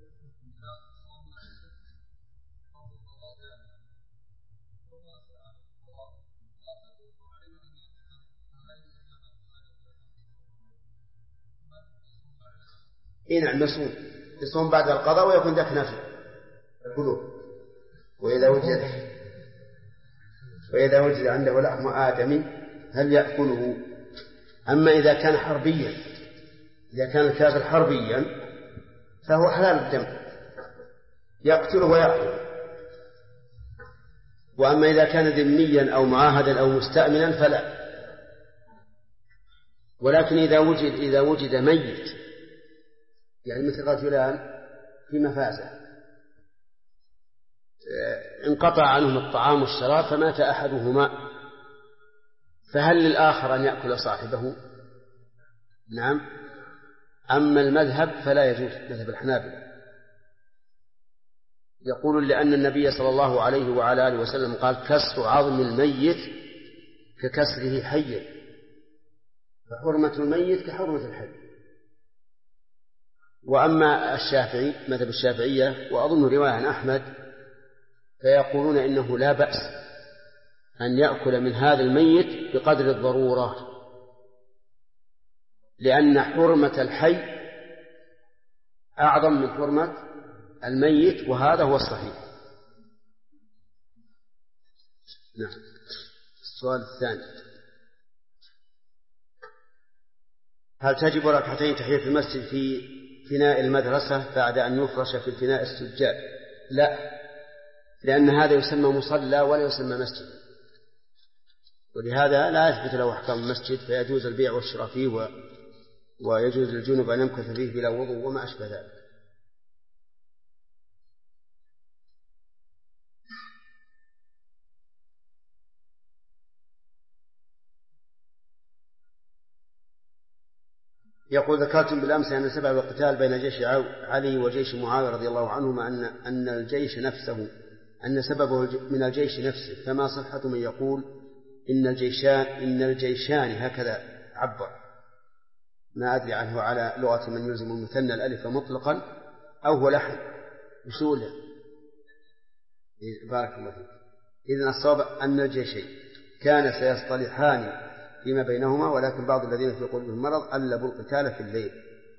نعم يصوم بعد القضاء ويكون ذاك نفل القلوب. وإذا وجد عنده لحم آدمي هل يأكله؟ أما إذا كان حربيا، إذا كان الكافر حربيا فهو حلال الدم يقتله ويأكله. وأما إذا كان ذميا أو معاهدا أو مستأمنا فلا. ولكن إذا وجد ميت يعني مثل رجلان في مفازة انقطع عنهم الطعام والشراب فمات أحدهما، فهل للآخر أن يأكل صاحبه؟ نعم. أما المذهب فلا يجوز، مذهب الحنابلة يقول لأن النبي صلى الله عليه وعلى آله وسلم قال كسر عظم الميت ككسره حيا، فحرمة الميت كحرمة الحي. وأما الشافعي مذهب الشافعية وأظن رواية عن أحمد فيقولون إنه لا بأس أن يأكل من هذا الميت بقدر الضرورة، لأن حرمة الحي أعظم من حرمة الميت، وهذا هو الصحيح. نعم. السؤال الثاني: هل تجب ركعتين تحية المسجد في فناء المدرسة بعد أن يفرش في الفناء السجاد؟ لا، لأن هذا يسمى مصلى ولا يسمى مسجد، ولهذا لا يثبت له أحكام المسجد، فيجوز البيع والشراء فيه ويجوز للجنب أن يمكث فيه بلا وضوء وما أشبه ذلك. يقول: ذكرتم بالأمس أن سبب القتال بين جيش علي وجيش معاوية رضي الله عنهما أن الجيش نفسه أن سببه من الجيش نفسه، فما صحة من يقول إن الجيشان هكذا عبر؟ ما أدري عنه على لغة من يلزم المثنى الألف مطلقا أو هو لحن وسوله. بارك الله فيك. إذن الصواب أن الجيشين كان سيصطلحان فيما بينهما، ولكن بعض الذين في قلوبهم مرض ألبوا القتال في الليل.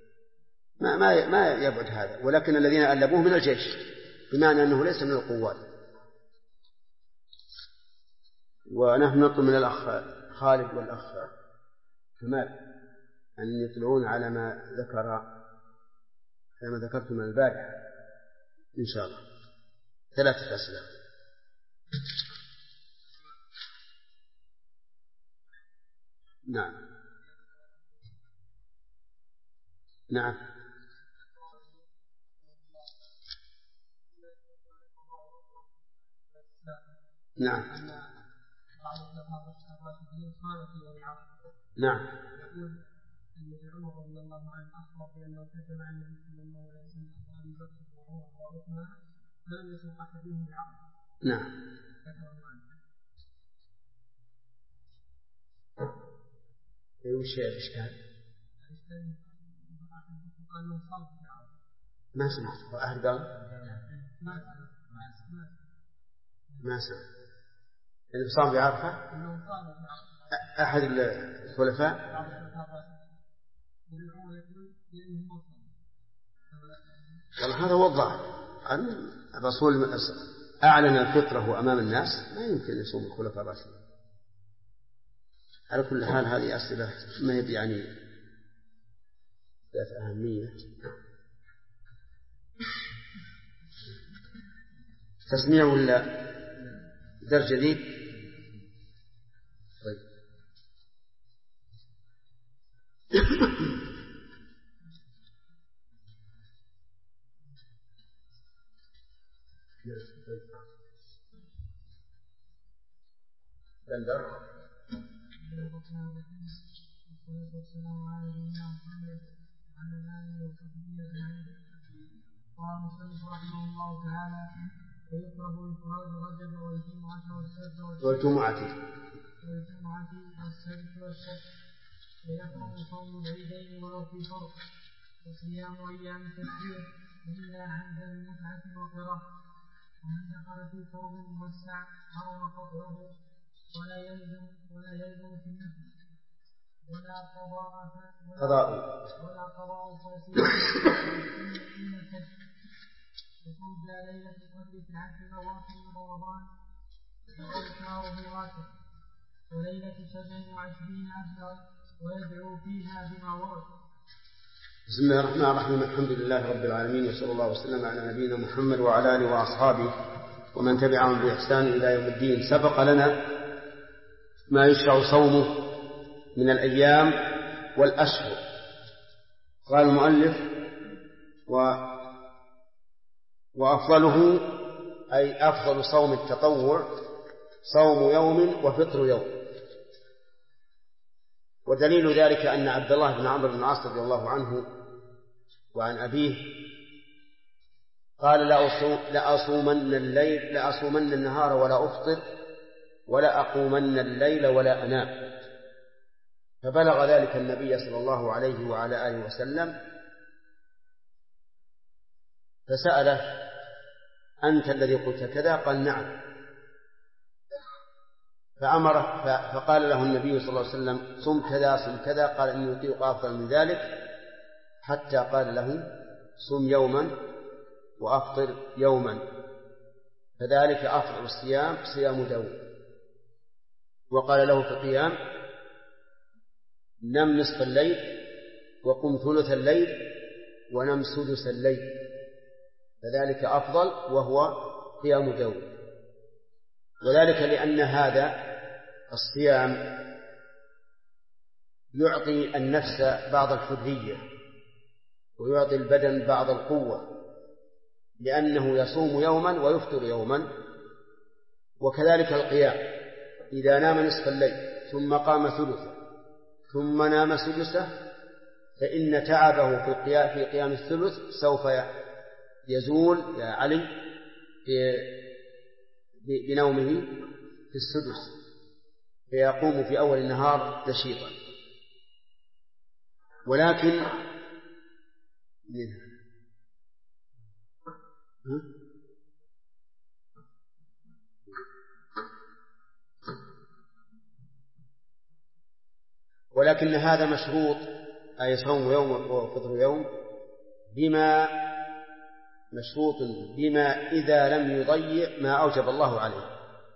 ما يبعد هذا، ولكن الذين ألبوه من الجيش، بمعنى أنه ليس من القوات. ونحن نطلب من الأخ خالد والأخ كمال أن يطلعون على ما ذكرتم البارحة إن شاء الله. 3 أسئلة. نعم نعم نعم نعم. نعم. وش الإشكال؟ ما سمعت. أحد قال؟ ما سمعت. اللي صام بعرفة؟ أحد الخلفاء؟ والله هذا هو الظاهر. الرسول أعلن الفطرة أمام الناس ما يمكن يصوم الخلفاء الراشدين. على كل حال هذه أسئلة ما هي يعني ذات أهمية. تسميع ولا درس جديد؟ طيب. بندر. قال المصنف رحمه الله تعالى: ويكره إفراد رجب والجمعة والسبت والسبت ويكره صوم العيدين ولو في فرق، وصيام أيام التشريق إلا عند المتعة وقرة. ومن دخل في ثوب موسع حرم قطعه ولا يلزم في النفل ولا قضاء فاسد من الكشف. وترجى ليلة القدر في 10 أواخر من رمضان وإكثار في الراتب، وليلة 27 أفضل ويدعو فيها بما ورد. بسم الله الرحمن الرحيم. الحمد لله رب العالمين، وصلى الله وسلم على نبينا محمد وعلى آله وأصحابه ومن تبعهم بإحسان إلى يوم الدين. سبق لنا ما يشرع صومه من الأيام والأشهر. قال المؤلف: وأفضله أي أفضل صوم التطوع صوم يوم وفطر يوم. ودليل ذلك أن عبد الله بن عمرو بن العاص رضي الله عنه وعن أبيه قال: لأصومن النهار ولا أفطر ولا أقومن الليل ولا أنام. فبلغ ذلك النبي صلى الله عليه وعلى آله وسلم فسأله: أنت الذي قلت كذا؟ قال: نعم. فأمره فقال له النبي صلى الله عليه وسلم: صم كذا صم كذا. قال: إني أطيق أفضل من ذلك، حتى قال له: صم يوما وأفطر يوما، فذلك أفضل الصيام صيام داود. وقال له في القيام: نم نصف الليل وقم ثلث الليل ونم سدس الليل، فذلك أفضل وهو قيام داود. وذلك لأن هذا الصيام يعطي النفس بعض الحرية ويعطي البدن بعض القوة، لأنه يصوم يوما ويفطر يوما. وكذلك القيام، إذا نام نصف الليل ثم قام ثلثه ثم نام سدسه فإن تعبه في قيام الثلث سوف يزول يا علي بنومه في السدس، فيقوم في أول النهار نشيطا. ولكن هذا مشروط، أي صوم يوم وفطر يوم، مشروط بما إذا لم يضيع ما أوجب الله عليه.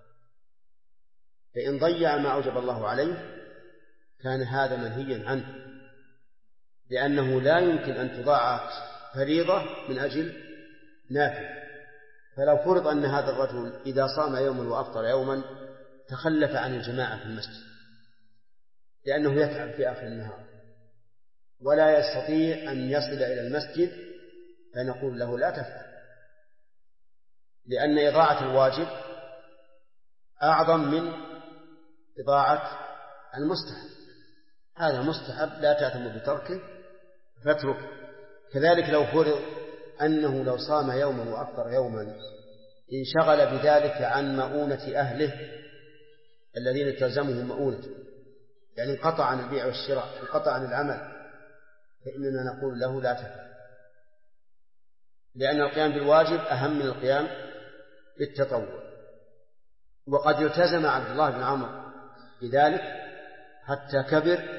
فإن ضيع ما أوجب الله عليه كان هذا منهيا عنه، لأنه لا يمكن أن تضاع فريضة من أجل نافل. فلو فرض أن هذا الرجل إذا صام يوما وأفطر يوما تخلف عن الجماعة في المسجد لأنه يتعب في آخر النهار ولا يستطيع أن يصل إلى المسجد، فنقول له: لا تفعل، لأن إضاعة الواجب أعظم من إضاعة المستحب. هذا مستحب لا تأثم بتركه فاتركه. كذلك لو فرض أنه لو صام يوما وأفطر يوما انشغل بذلك عن مؤونة أهله الذين تلزمهم مؤونته، يعني انقطع عن البيع والشراء، انقطع عن العمل، فإننا نقول له: لا تفعل، لأن القيام بالواجب أهم من القيام بالتطوع. وقد التزم عبد الله بن عمرو بذلك حتى كبر،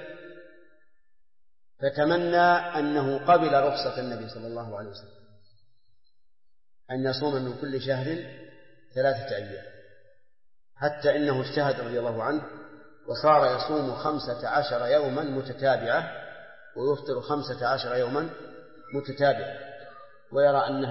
فتمنى أنه قبل رخصة النبي صلى الله عليه وسلم أن يصوم من كل شهر 3 أيام، حتى إنه اجتهد رضي الله عنه وصار يصوم 15 يوما متتابعة ويفطر 15 يوما متتابعة، ويرى أن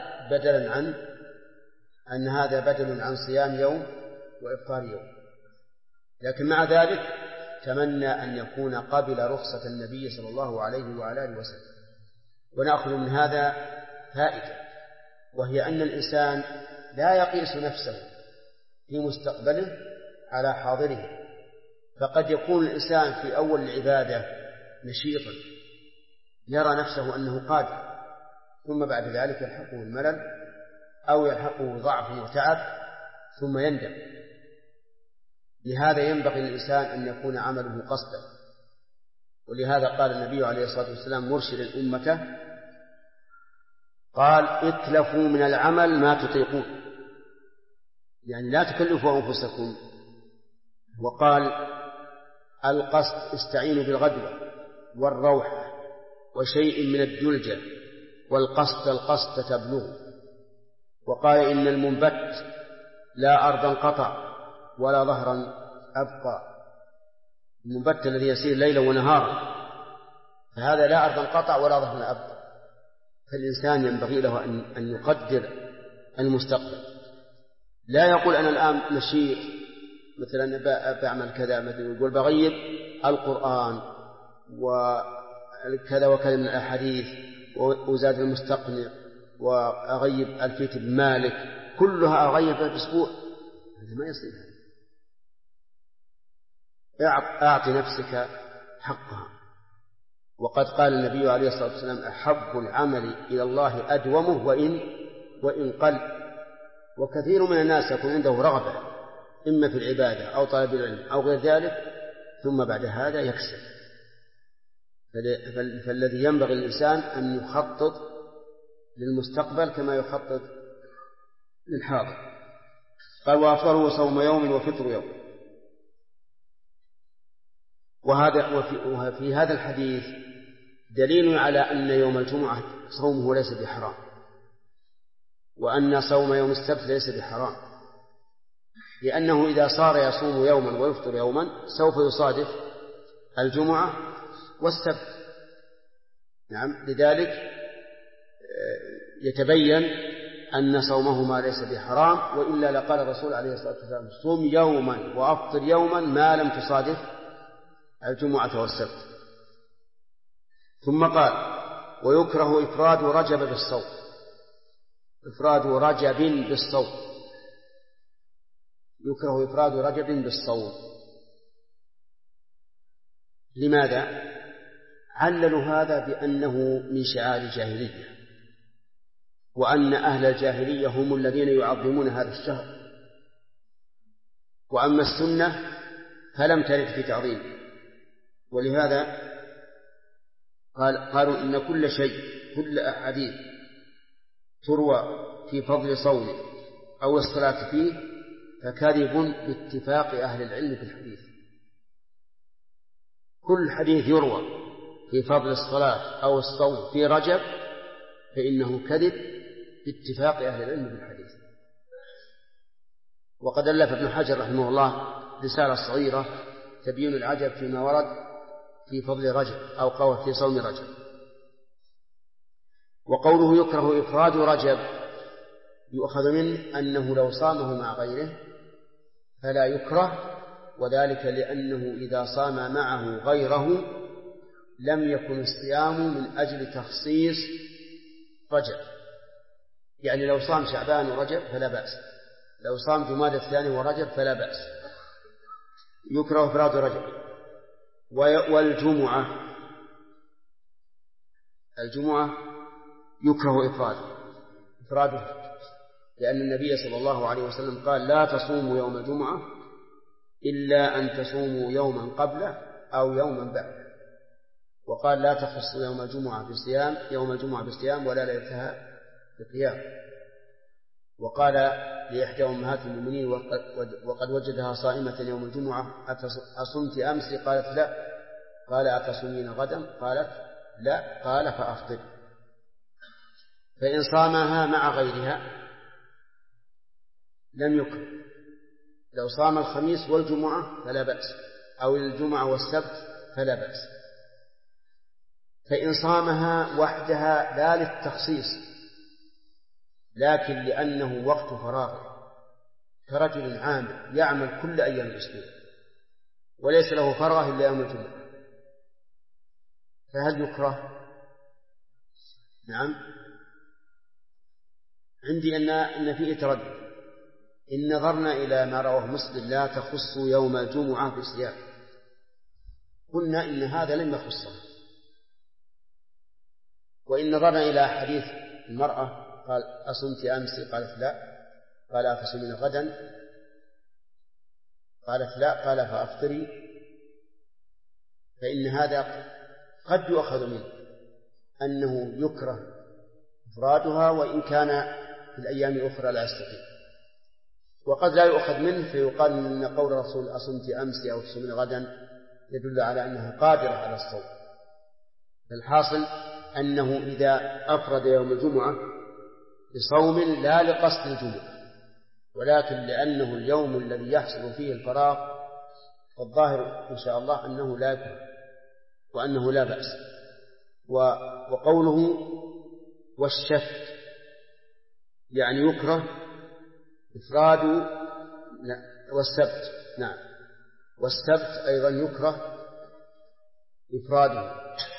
هذا بدل عن صيام يوم وإفطار يوم. لكن مع ذلك تمنى أن يكون قبل رخصة النبي صلى الله عليه وعلى آله وسلم. ونأخذ من هذا فائدة، وهي أن الإنسان لا يقيس نفسه في مستقبله على حاضره، فقد يكون الإنسان في أول العبادة نشيطا يرى نفسه أنه قادر، ثم بعد ذلك يلحقه الملل أو يلحقه ضعف وتعب ثم يندم. لهذا ينبغي للإنسان أن يكون عمله قصدا، ولهذا قال النبي عليه الصلاة والسلام مرشدا أمته قال اتلفوا من العمل ما تطيقون، يعني لا تكلفوا أنفسكم. وقال القصد استعينوا بالغدوة والروحة وشيء من الدلجة والقصد تبلغ. وقال إن المنبت لا أرضا قطع ولا ظهرا أبقى. المنبت الذي يسير ليلا ونهارا، فهذا لا أرضا قطع ولا ظهرا أبقى. فالإنسان ينبغي له أن يقدر المستقبل، لا يقول أنا الآن نشيط مثلا بعمل كذا، مثلا يقول بغيب القرآن وكذا وكذا من الأحاديث وزاد المستقنع وأغيب ألفية ابن مالك، كلها أغيبها بأسبوع، هذا ما يصير. أعط نفسك حقها. وقد قال النبي عليه الصلاة والسلام أحب العمل إلى الله أدومه وإن قل. وكثير من الناس يكون عنده رغبة إما في العبادة أو طلب العلم أو غير ذلك، ثم بعد هذا يكسل. فالذي ينبغي الإنسان أن يخطط للمستقبل كما يخطط للحاضر. قال وأفطروا صوم يوم وفطر يوم. وفي هذا الحديث دليل على أن يوم الجمعة صومه ليس بحرام، وأن صوم يوم السبت ليس بحرام، لأنه إذا صار يصوم يوما ويفطر يوما سوف يصادف الجمعة والسبت. نعم، لذلك يتبين أن صومهما ليس بحرام، وإلا لقال الرسول عليه الصلاة والسلام صوم يوما وأفطر يوما ما لم تصادف الجمعة والسبت. ثم قال ويكره إفراد رجب بالصوم. إفراد رجب بالصوم، يكره إفراد رجب بالصوم. لماذا؟ عللوا هذا بأنه من شعائر الجاهلية، وأن أهل الجاهلية هم الذين يعظمون هذا الشهر، وأما السنة فلم ترد في تعظيمه. ولهذا قالوا إن كل شيء، كل أحاديث تروى في فضل صومه أو الصلاة فيه فكاذب باتفاق أهل العلم في الحديث. كل حديث يروى في فضل الصلاة أو الصوم في رجب فإنه كذب باتفاق أهل العلم في الحديث. وقد ألف ابن حجر رحمه الله رسالة صغيرة تبين العجب فيما ورد في فضل رجب أو قول في صوم رجب. وقوله يكره إفراد رجب يؤخذ منه أنه لو صامه مع غيره فلا يكره، وذلك لأنه إذا صام معه غيره لم يكن الصيام من أجل تخصيص رجب. يعني لو صام شعبان ورجب فلا بأس، لو صام جمادى الثاني ورجب فلا بأس. يكره إفراد رجب. والجمعة يكره إفراده، لأن النبي صلى الله عليه وسلم قال لا تصوموا يوم الجمعة إلا أن تصوموا يوما قبله أو يوما بعده. وقال لا تخصوا يوم الجمعة بصيام ولا ليلتها بقيام. وقال لإحدى أمهات المؤمنين وقد وجدها صائمة يوم الجمعة أصمت أمس؟ قالت لا. قال أتصومين غدا؟ قالت لا. قال فأفطر. فإن صامها مع غيرها لم يكره. لو صام الخميس والجمعة فلا بأس، أو الجمعة والسبت فلا بأس. فإن صامها وحدها لا للتخصيص لكن لأنه وقت فراغ، كرجل عامل يعمل كل أيام الأسبوع وليس له فراغ إلا يوم الجمعة، فهل يكره؟ نعم. عندي أن فيه تردد. إن نظرنا إلى ما رواه مسلم لا تخص يوم الجمعة بصيام، قلنا إن هذا لم يخصه. وإن نظرنا إلى حديث المرأة قال أصمت أمس؟ قالت لا. قال أفصمين غدا؟ قالت لا. قال فأفطري. فإن هذا قد يؤخذ منه أنه يكره إفرادها وإن كان في الأيام الأخرى لا يستطيع، وقد لا يؤخذ منه فيقال إن قول الرسول أصمت أمس أو تصومين غدا يدل على أنها قادرة على الصوم. الحاصل أنه إذا أفرد يوم الجمعة بصوم لا لقصد الجمعة ولكن لأنه اليوم الذي يحصل فيه الفراغ، والظاهر إن شاء الله أنه لا يكره وأنه لا بأس. وقوله والشك يعني يكره إفراد والسبت. نعم، والسبت أيضا يكره إفراده،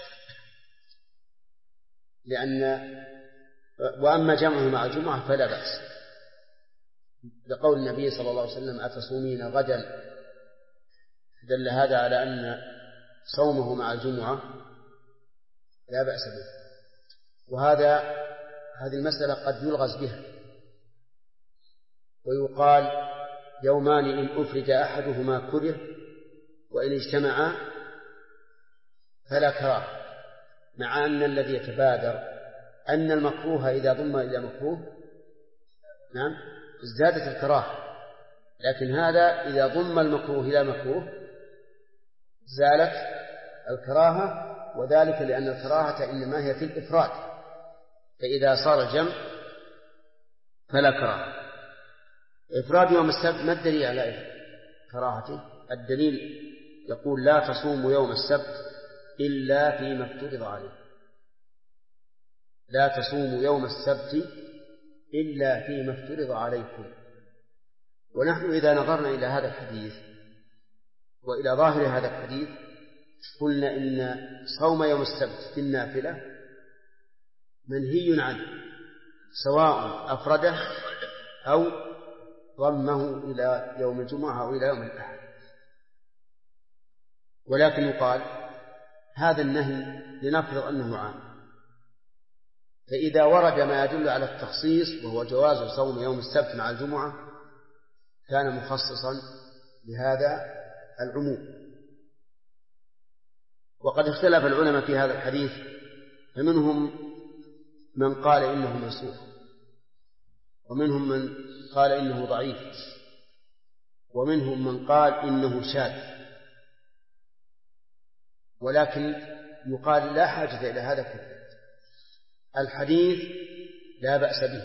وأما جمعه مع الجمعة فلا بأس، لقول النبي صلى الله عليه وسلم أتصومين غدا، دل هذا على أن صومه مع الجمعة لا بأس به. هذه المسألة قد يلغز بها ويقال يومان إن أفرد أحدهما كره وإن اجتمعا فلا كراهة، مع أن الذي يتبادر أن المكروه إذا ضم إلى مكروه نعم ازدادت الكراهة، لكن هذا إذا ضم المكروه إلى مكروه زالت الكراهة، وذلك لأن الكراهة إنما هي في الإفراد، فإذا صار الجمع فلا كراهة. إفراد يوم السبت ما الدليل على كراهته؟ الدليل يقول لا تصوموا يوم السبت إلا فيما افترض عليه، لا تصوموا يوم السبت إلا فيما افترض عليكم. ونحن إذا نظرنا إلى هذا الحديث وإلى ظاهر هذا الحديث قلنا إن صوم يوم السبت في النافلة منهي عنه سواء أفرده أو ضمه إلى يوم الجمعة أو إلى يوم الأحد. ولكن يقال هذا النهي لنفرض أنه عام، فإذا ورد ما يدل على التخصيص وهو جواز صوم يوم السبت مع الجمعة كان مخصصا لهذا العموم. وقد اختلف العلماء في هذا الحديث، فمنهم من قال إنه منسوخ، ومنهم من قال إنه ضعيف، ومنهم من قال إنه شاذ، ولكن يقال لا حاجة إلى هذا كله، الحديث لا بأس به،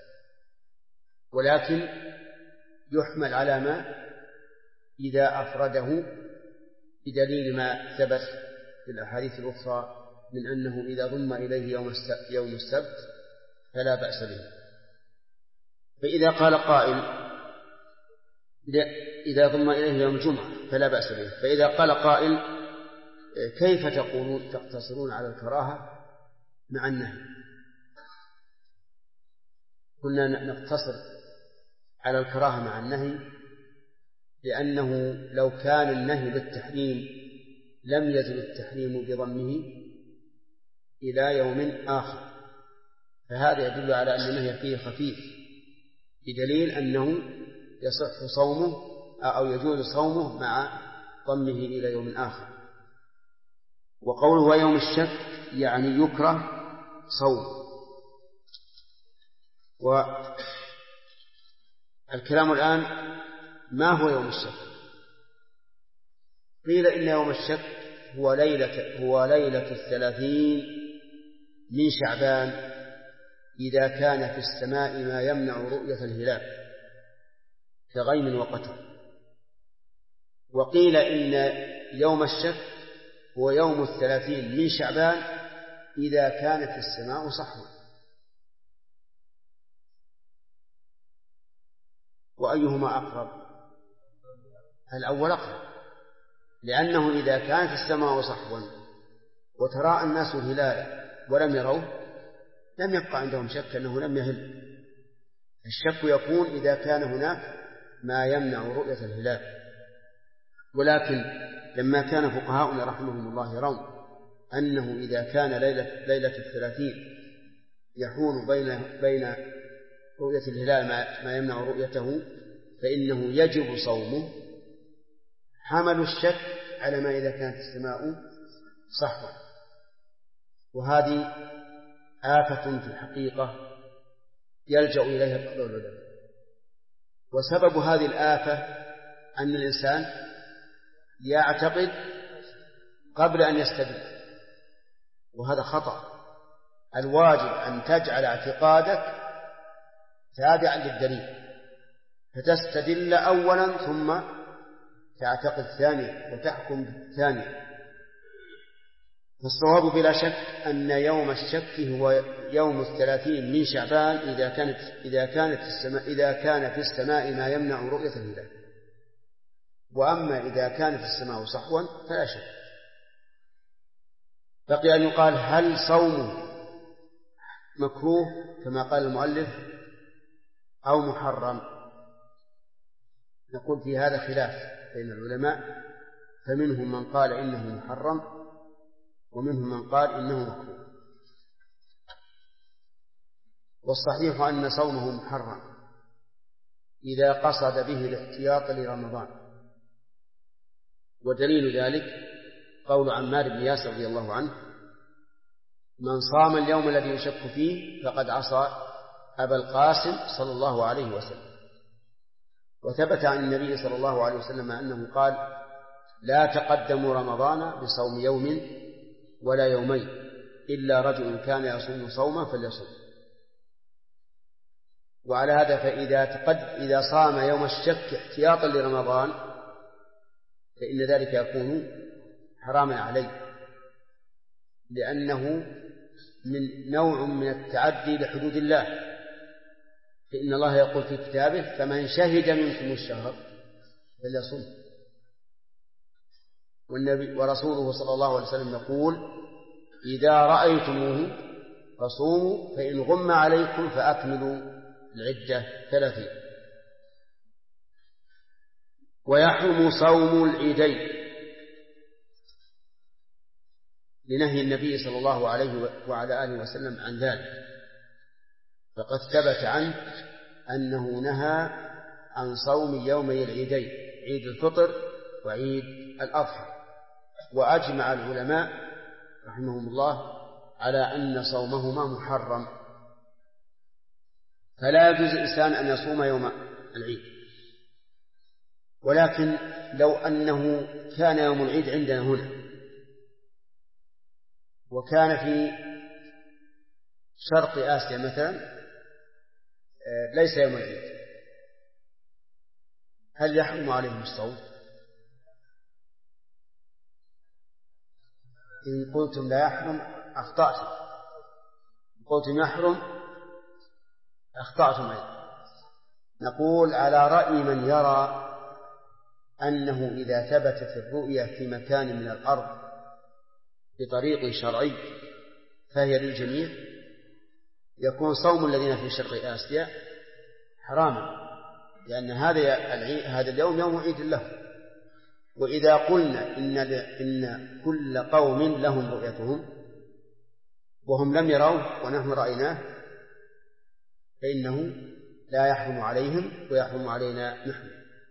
ولكن يحمل على ما إذا أفرده بدليل ما ثبت في الأحاديث الأخرى من أنه إذا ضم إليه يوم السبت فلا بأس به. فإذا قال قائل إذا ضم إليه يوم الجمعة فلا بأس به، فإذا قال قائل كيف تقتصرون على الكراهة مع النهي؟ كنا نقتصر على الكراهة مع النهي لأنه لو كان النهي بالتحريم لم يزل التحريم بضمه إلى يوم آخر، فهذا يدل على أن النهي فيه خفيف بدليل أنه يصح صومه أو يجوز صومه مع ضمه إلى يوم آخر. وقوله ويوم الشك يعني يكره صوم. والكلام الآن ما هو يوم الشك؟ قيل إن يوم الشك هو ليلة 30 من شعبان إذا كان في السماء ما يمنع رؤية الهلال، كغيم وقتر. وقيل إن يوم الشك هو يوم 30 من شعبان إذا كانت السماء صحوا. وأيهما أقرب؟ الأول أقرب، لأنه إذا كانت السماء صحوا وتراءى الناس الهلال ولم يروه لم يبقى عندهم شك أنه لم يهل. الشك يكون إذا كان هناك ما يمنع رؤية الهلال. ولكن لما كان فقهاؤنا رحمهم الله يرون أنه إذا كان ليلة 30 يحول بين رؤية الهلال ما يمنع رؤيته فإنه يجب صومه، حملوا الشك على ما إذا كانت السماء صحوا. وهذه آفة في الحقيقة يلجأ إليها بعض العلماء. وسبب هذه الآفة أن الإنسان يعتقد قبل أن يستدل، وهذا خطأ. الواجب أن تجعل اعتقادك تابعا للدليل، فتستدل أولا ثم تعتقد ثانيا وتحكم ثانيا. فالصواب بلا شك أن يوم الشك هو يوم 30 من شعبان إذا كان في السماء ما يمنع رؤية الهلال. وأما إذا كانت السماء صحوا فلا شك. بقي أن يقال هل صومه مكروه كما قال المؤلف أو محرم؟ نقول في هذا خلاف بين العلماء، فمنهم من قال إنه محرم ومنهم من قال إنه مكروه. والصحيح أن صومه محرم إذا قصد به الاحتياط لرمضان. ودليل ذلك قول عمار بن ياسر رضي الله عنه: من صام اليوم الذي يشك فيه فقد عصى أبا القاسم صلى الله عليه وسلم. وثبت عن النبي صلى الله عليه وسلم أنه قال: لا تقدموا رمضان بصوم يوم ولا يومين إلا رجل كان يصوم صوما فليصوم. وعلى هذا فإذا صام يوم الشك احتياطا لرمضان فإن ذلك يكون حراما عليه، لأنه من نوع من التعدي لحدود الله. فإن الله يقول في كتابه: فمن شهد منكم الشهر فليصم. ورسوله صلى الله عليه وسلم يقول: إذا رأيتموه فصوموا، فإن غم عليكم فأكملوا العدة 30. ويحرم صوم العيدين لنهي النبي صلى الله عليه وعلى آله وسلم عن ذلك، فقد ثبت عنه أنه نهى عن صوم يومي العيدين، عيد الفطر وعيد الأضحى. وأجمع العلماء رحمهم الله على أن صومهما محرم، فلا يجوز الإنسان أن يصوم يوم العيد. ولكن لو أنه كان يوم العيد عندنا هنا وكان في شرق آسيا مثلا ليس يوم العيد، هل يحرم عليهم الصوم؟ إن قلتم لا يحرم أخطأتم، إن قلتم يحرم أخطأتم أيضا. نقول على رأي من يرى أنه إذا ثبتت الرؤية في مكان من الأرض بطريق شرعي فهي للجميع، يكون صوم الذين في شرق آسيا حراما، لأن هذا اليوم يوم عيد له. وإذا قلنا إن كل قوم لهم رؤيتهم وهم لم يروه ونحن رأيناه فإنه لا يحرم عليهم ويحرم علينا نحن.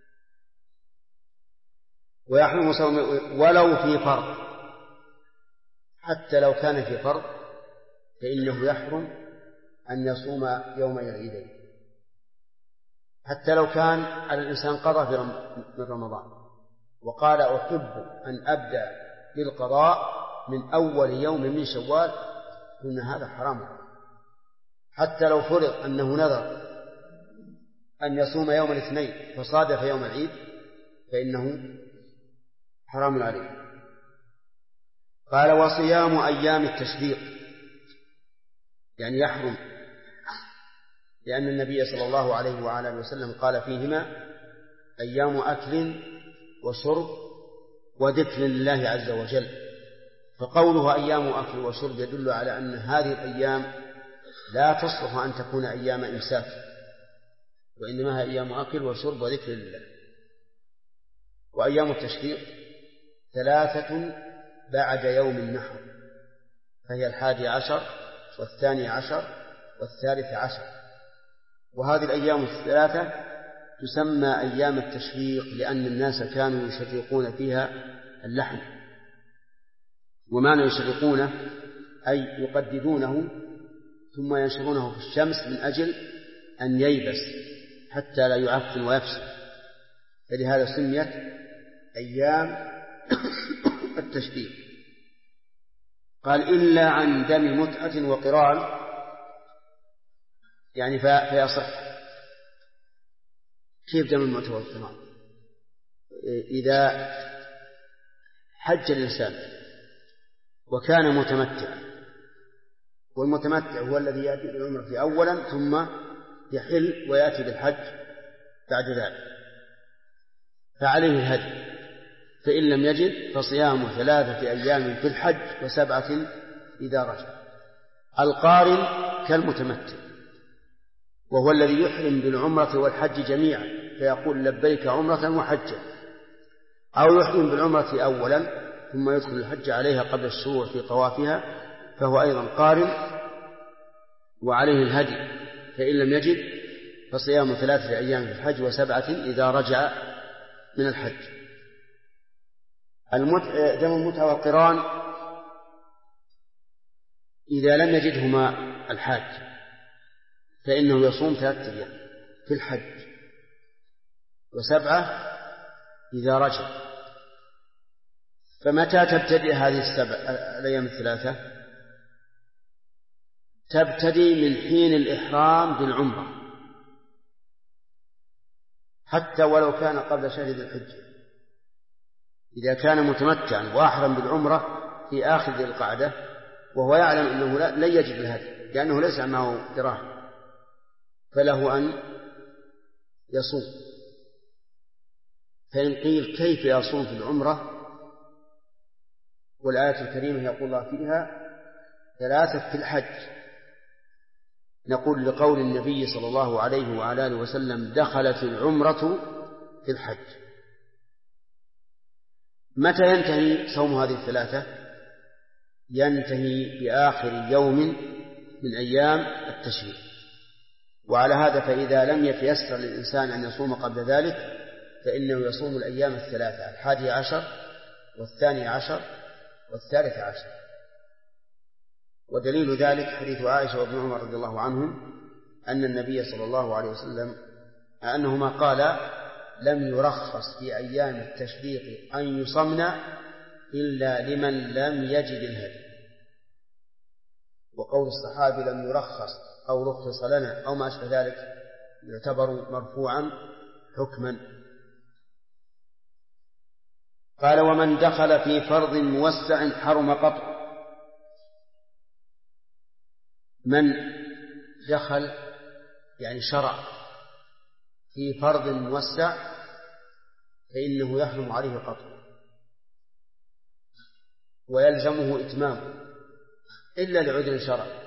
ويحرم صوم ولو في فرض، حتى لو كان في فرض فإنه يحرم أن يصوم يوم العيدين، حتى لو كان على الإنسان قضى من رمضان وقال: أحب أن أبدأ بالقضاء من أول يوم من شوال، قلنا هذا حرام. حتى لو فرض أنه نذر أن يصوم يوم الاثنين فصادف يوم العيد فإنه حرام عليه. قال وصيام أيام التشريق يعني يحرم، لأن النبي صلى الله عليه وعلى آله وسلم قال فيهما أيام أكل وشرب وذكر لله عز وجل، فقوله أيام أكل وشرب يدل على أن هذه الأيام لا تصلح أن تكون أيام إمساك، وإنما هي أيام أكل وشرب وذكر لله. وأيام التشريق 3 بعد يوم النحر، فهي 11 و12 و13، وهذه الأيام 3 تسمى أيام التشريق لأن الناس كانوا يشرقون فيها اللحم. ومعنى يشرقونه أي يقددونه ثم ينشرونه في الشمس من أجل أن ييبس حتى لا يعفن ويفسد، فلهذا سميت أيام التشريق. قال إلا عن دم متعة وقران، يعني فيصح. كيف دم المتعة والقران؟ إذا حج الإنسان وكان متمتعا، والمتمتع هو الذي يأتي بالعمرة أولا ثم يحل ويأتي بالحج بعد ذلك، فعليه الهدي، فإن لم يجد فصيام 3 أيام في الحج و7 إذا رجع. القارن كالمتمتع، وهو الذي يحرم بالعمرة والحج جميعا فيقول لبيك عمرة وحجا، أو يحرم بالعمرة أولا ثم يدخل الحج عليها قبل الشروع في طوافها، فهو أيضا قارن وعليه الهدي، فإن لم يجد فصيام 3 أيام في الحج و7 إذا رجع من الحج. دم المتعة والقران إذا لم يجدهما الحاج فإنه يصوم 3 أيام في الحج و7 إذا رجع. فمتى تبتدئ هذه الأيام 3؟ تبتدي من حين الإحرام بالعمرة حتى ولو كان قبل شهر ذي الحجة. إذا كان متمتعا وأحرم بالعمرة في آخر ذي القعدة وهو يعلم أنه لن يجد الهدي لأنه ليس معه دراهم، فله أن يصوم. فإن قيل كيف يصوم في العمرة والآية الكريمة يقول الله فيها 3 في الحج، نقول لقول النبي صلى الله عليه وعلى آله وسلم دخلت العمرة في الحج. متى ينتهي صوم هذه 3؟ ينتهي بآخر يوم من أيام التشريق. وعلى هذا فإذا لم يتيسر للإنسان أن يصوم قبل ذلك فإنه يصوم الأيام 3 11 و12 و13. ودليل ذلك حديث عائشة وابن عمر رضي الله عنهم أن النبي صلى الله عليه وسلم أنهما قال لم يرخص في أيام التشريق أن يصمنا إلا لمن لم يجد الهدي. وقول الصحابي لم يرخص أو رخص لنا أو ما أشبه ذلك يعتبر مرفوعا حكما. قال ومن دخل في فرض موسع حرم قطع. من دخل يعني شرع في فرض موسع فإنه يحرم عليه قطع ويلزمه إتمامه إلا لعذر شرعي.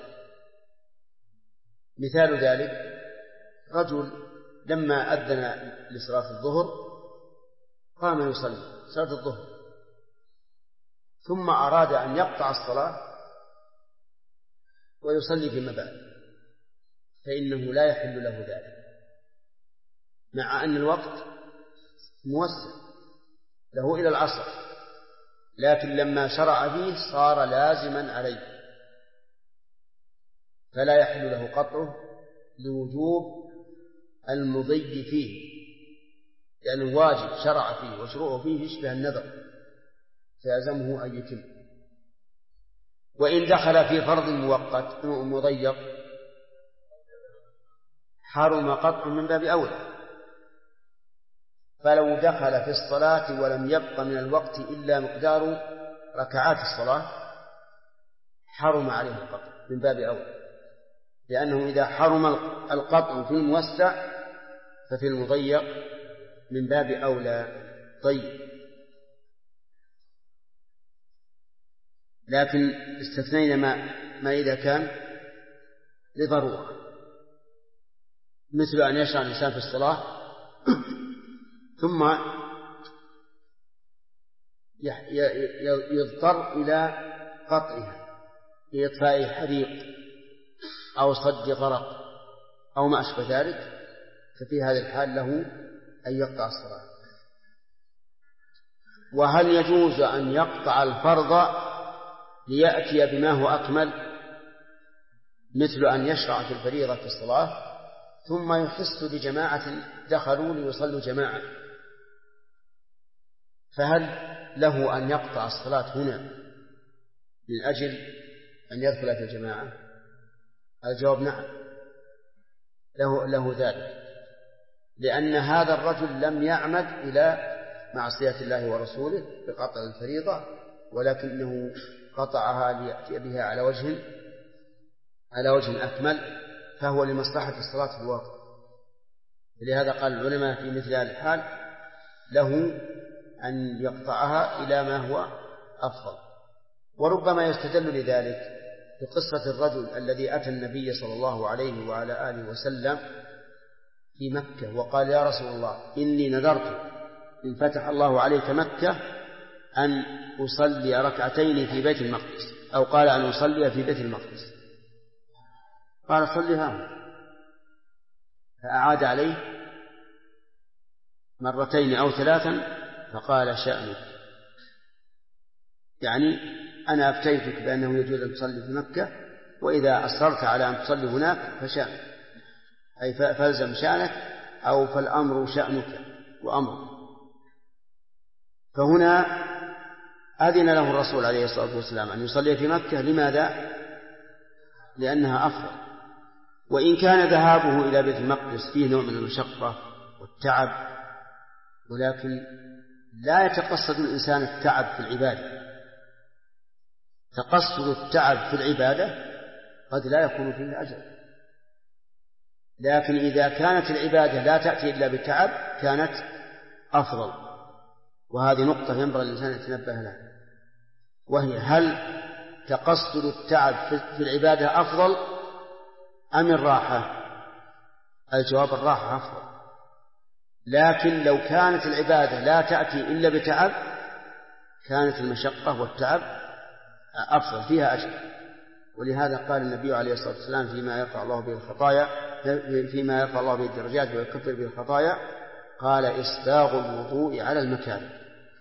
مثال ذلك رجل لما أذن لصلاة الظهر قام يصلي صلاة الظهر ثم أراد أن يقطع الصلاة ويصلي فيما بعد فإنه لا يحل له ذلك مع أن الوقت موسع له إلى العصر، لكن لما شرع فيه صار لازما عليه فلا يحل له قطعه لوجوب المضي فيه، لأنه واجب شرع فيه وشروعه فيه يشبه النذر فيلزمه أن يتم. وإن دخل في فرض مؤقت مضيق حرم قطع من باب أولى. فلو دخل في الصلاة ولم يبق من الوقت إلا مقدار ركعات الصلاة حرم عليه القطع من باب أولى، لأنه إذا حرم القطع في الموسع ففي المضيق من باب أولى. طيب، لكن استثنينا ما إذا كان لضرورة، مثل أن يشرع الإنسان في الصلاة ثم يضطر إلى قطعها لإطفاء حريق أو صد غرق أو ما أشبه ذلك، ففي هذه الحال له أن يقطع الصلاة. وهل يجوز أن يقطع الفرض ليأتي بما هو أكمل، مثل أن يشرع في الفريضة في الصلاة ثم يحس بجماعة دخلوا ليصلوا جماعة، فهل له أن يقطع الصلاة هنا من أجل أن يدخل في الجماعة؟ الجواب نعم، له ذلك، لأن هذا الرجل لم يعمد إلى معصية الله ورسوله بقطع الفريضة، ولكنه قطعها ليأتي بها على وجه أكمل، فهو لمصلحة الصلاة في الوقت. لهذا قال العلماء في مثل هذا الحال له أن يقطعها إلى ما هو أفضل. وربما يستدل لذلك بقصة الرجل الذي أتى النبي صلى الله عليه وعلى آله وسلم في مكة وقال: يا رسول الله، إني نذرت إن فتح الله عليك مكة أن أصلي ركعتين في بيت المقدس، أو قال أن أصلي في بيت المقدس. قال: صلها. فأعاد عليه مرتين أو ثلاثا فقال: شأنك، يعني أنا أفتيتك بأنه يجوز أن تصلي في مكة، وإذا أصررت على أن تصلي هناك فشأنك، أي فالزم شأنك، أو فالأمر شأنك وأمرك. فهنا أذن له الرسول عليه الصلاة والسلام أن يصلي في مكة. لماذا؟ لأنها أفضل، وإن كان ذهابه إلى بيت المقدس فيه نوع من المشقة والتعب، ولكن لا يتقصد الإنسان التعب في العبادة. تقصد التعب في العبادة قد لا يكون فيه أجر، لكن إذا كانت العبادة لا تأتي إلا بالتعب كانت أفضل. وهذه نقطة ينبغي الإنسان يتنبه لها، وهي: هل تقصد التعب في العبادة أفضل أم الراحة؟ الجواب: الراحة أفضل، لكن لو كانت العبادة لا تأتي إلا بتعب كانت المشقة والتعب أفضل، فيها أجر. ولهذا قال النبي عليه الصلاة والسلام فيما يرفع الله به الدرجات ويكفر به الخطايا، قال: إسباغ الوضوء على المكاره.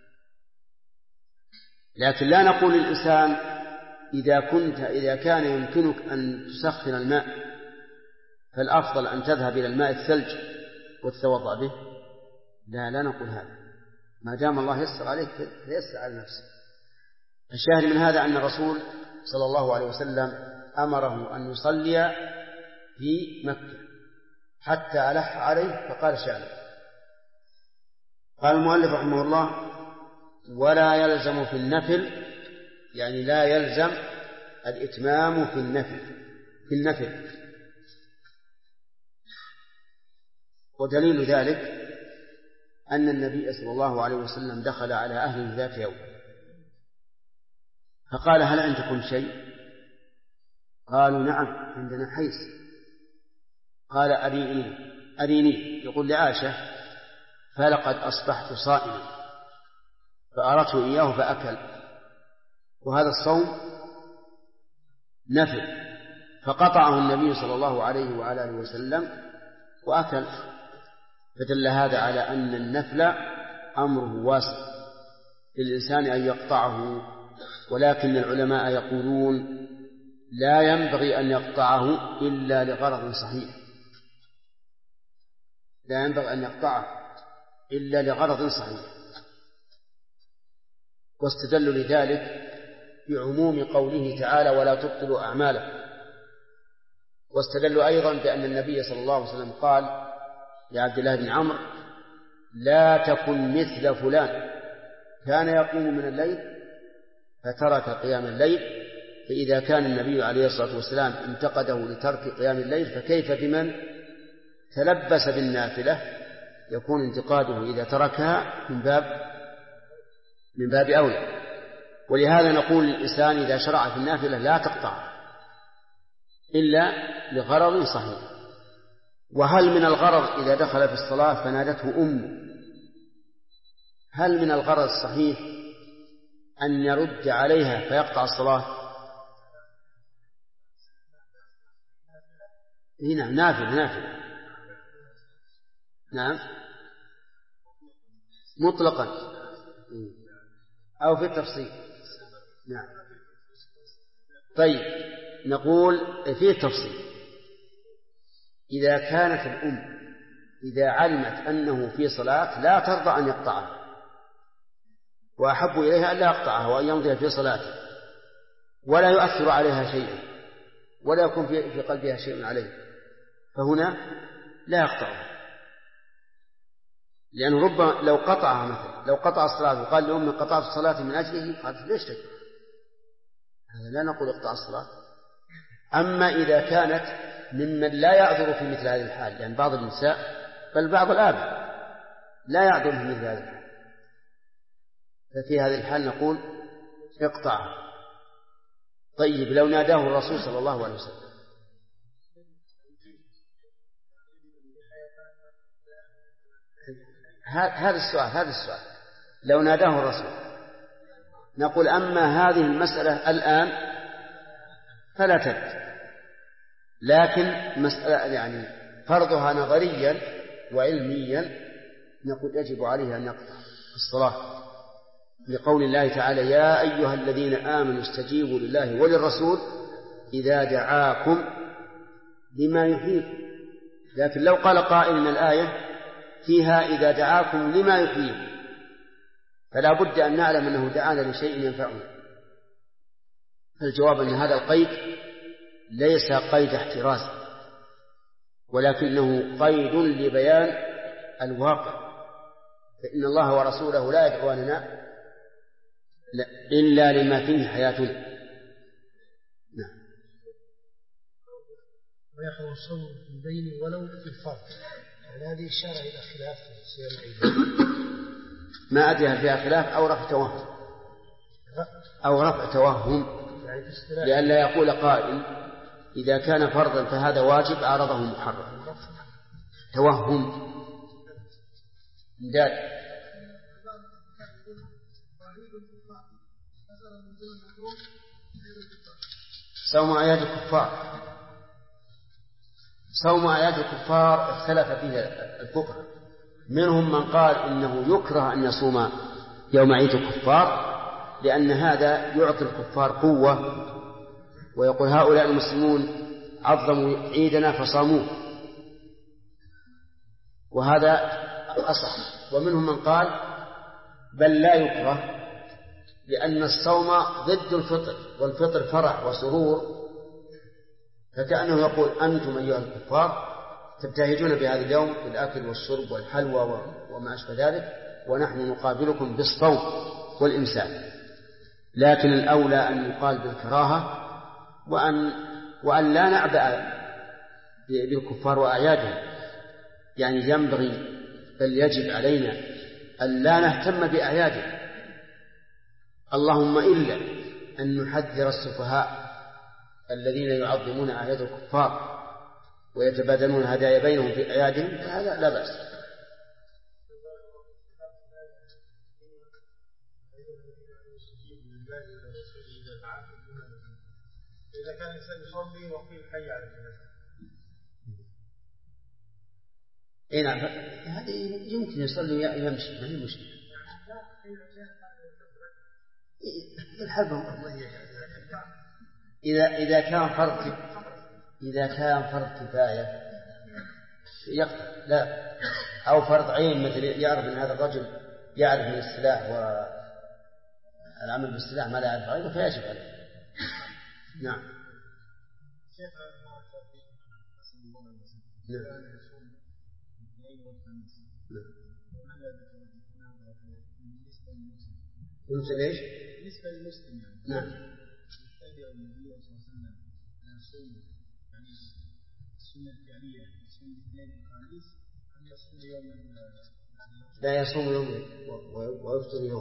لكن لا نقول للإنسان إذا كان يمكنك أن تسخن الماء فالأفضل أن تذهب إلى الماء الثلج وتتوضأ به. لا نقول هذا، ما دام الله يسر عليك فيسر على نفسه. الشاهد من هذا أن الرسول صلى الله عليه وسلم أمره أن يصلي في مكة حتى ألح عليه فقال: شأنه. قال المؤلف رحمه الله: ولا يلزم في النفل، يعني لا يلزم الإتمام في النفل. ودليل ذلك أن النبي صلى الله عليه وسلم دخل على أهله ذات يوم فقال: هل عندكم شيء؟ قالوا: نعم، عندنا حيث. قال: أريني، يقول لعائشة: فلقد أصبحت صائما، فأردت إياه فأكل. وهذا الصوم نفل، فقطعه النبي صلى الله عليه وعلى آله وسلم وأكل. فدل هذا على أن النفل أمره واسع للإنسان أن يقطعه، ولكن العلماء يقولون: لا ينبغي أن يقطعه إلا لغرض صحيح، لا ينبغي أن يقطعه إلا لغرض صحيح. واستدلوا لذلك بعموم قوله تعالى: ولا تبطلوا أعمالكم. واستدلوا أيضا بأن النبي صلى الله عليه وسلم قال لعبد الله بن عمرو: لا تكن مثل فلان كان يقوم من الليل فترك قيام الليل. فإذا كان النبي عليه الصلاة والسلام انتقده لترك قيام الليل، فكيف بمن تلبس بالنافلة؟ يكون انتقاده إذا تركها من باب أولى. ولهذا نقول للإنسان إذا شرع في النافلة لا تقطع إلا لغرض صحيح. وهل من الغرض إذا دخل في الصلاة فنادته أمه، هل من الغرض الصحيح أن يرد عليها فيقطع الصلاة؟ هنا نافلة نعم مطلقا أو في التفصيل. نعم. طيب نقول في التفصيل: إذا كانت الأم إذا علمت أنه في صلاة لا ترضى أن يقطعها، وأحب إليها أن لا يقطعها وأن يمضي في صلاته ولا يؤثر عليها شيئا ولا يكون في قلبها شيء عليه، فهنا لا يقطعها. لأنه ربما لو قطعها مثلا، لو قطع الصلاة وقال لأمي قطعت الصلاة من أجله، قالت ليش تقطع؟ هذا لا نقول اقطع الصلاة. أما إذا كانت ممن لا يعذر في مثل هذه الحال، لأن بعض النساء بل بعض الآباء لا يعذر في مثل هذه الحال، ففي هذه الحال نقول اقطعها. طيب لو ناداه الرسول صلى الله عليه وسلم، هذا السؤال لو ناداه الرسول نقول: أما هذه المسألة الآن فلا ترد، لكن مسألة يعني فرضها نظريا وعلميا نقول يجب عليه أن يقطع الصلاة، لقول الله تعالى: يا أيها الذين آمنوا استجيبوا لله وللرسول إذا دعاكم لما يحييكم. لكن لو قال قائل من الآية فيها إذا دعاكم لما يحييكم، فلا بد أن نعلم أنه دعانا لشيء ينفعنا. الجواب أن هذا القيد ليس قيد احتراز، ولكنه قيد لبيان الواقع، فإن الله ورسوله لا يدعوننا إلا لما فيه حياتنا. نعم. ويحرم الصوم في البين ولو في الفرض، يعني هذه إشارة إلى خلاف في صيام العيد. ما أدري فيها خلاف أو رفع توهم لئلا يقول قائل إذا كان فرضا فهذا واجب عارضه محرم. توهم داد. صوم أعياد الكفار، صوم أعياد الكفار اختلف فيه الفقهاء، منهم من قال إنه يكره أن يصوم يوم عيد الكفار لأن هذا يعطي الكفار قوة، ويقول هؤلاء المسلمون عظموا عيدنا فصاموه، وهذا أصح. ومنهم من قال بل لا يكره لأن الصوم ضد الفطر، والفطر فرح وسرور، فكأنه يقول أنتم أيها الكفار تبتهجون بهذا اليوم بالأكل والشرب والحلوى وما أشبه ذلك، ونحن نقابلكم بالصوم والإمساك. لكن الأولى أن يقال بالكراهة، وأن لا نعبأ بالكفار وأعيادهم، يعني ينبغي بل يجب علينا أن لا نهتم بأعيادهم، اللهم إلا أن نحذر السفهاء الذين يعظمون أعياد الكفار ويتبادلون هدايا بينهم في أعيادهم، فهذا لا بأس. إذا كان الإنسان يصلي وقيل حي على الجنازة، إيه نعم، هذه يمكن يصلي يمشي، ما هي مشكلة. إذا كان فرض كفاية يقطع، لا، أو فرض عين مثل يعرف أن هذا الرجل يعرف من السلاح والعمل بالسلاح ما لا يعرف غيره فيجب عليه. نعم. بالنسبة ليش؟ بالنسبة للمسلم يعني. نعم. يتبع النبي صلى الله عليه وسلم يصوم يعني السنة الفعلية يصوم الاثنين والخميس أم يصوم يوم لا يصوم يوم ويفطر يوم.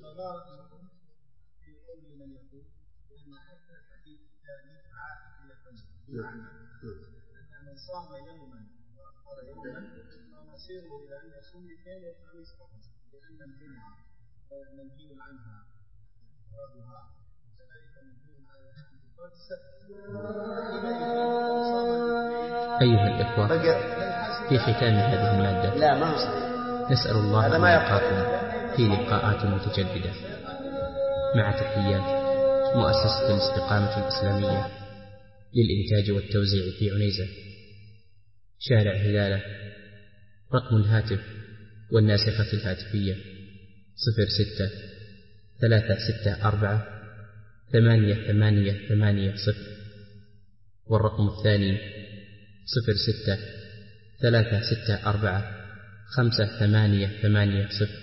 في قول من يقول بأن حتى الحديث الثاني عائد إلى الفجر. نعم. أن من صام يوما وأفطر يوما فمصيره إلى أن يصوم الاثنين والخميس فقط لأن الجمعة منهي عنها إفرادها وكذلك منهي على إفراد السبت. أيها الإخوة، في ختام هذه المادة لا ما هو صحيح. نسأل الله أن يلقاكم في لقاءات متجددة. مع تحيات مؤسسة الاستقامة الإسلامية للإنتاج والتوزيع في عنيزة، شارع هلالة. رقم الهاتف والناسخة الهاتفية 06-364-8880، والرقم الثاني 06-364-5880،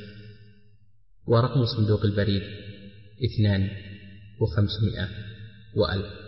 ورقم صندوق البريد 2500 و1000.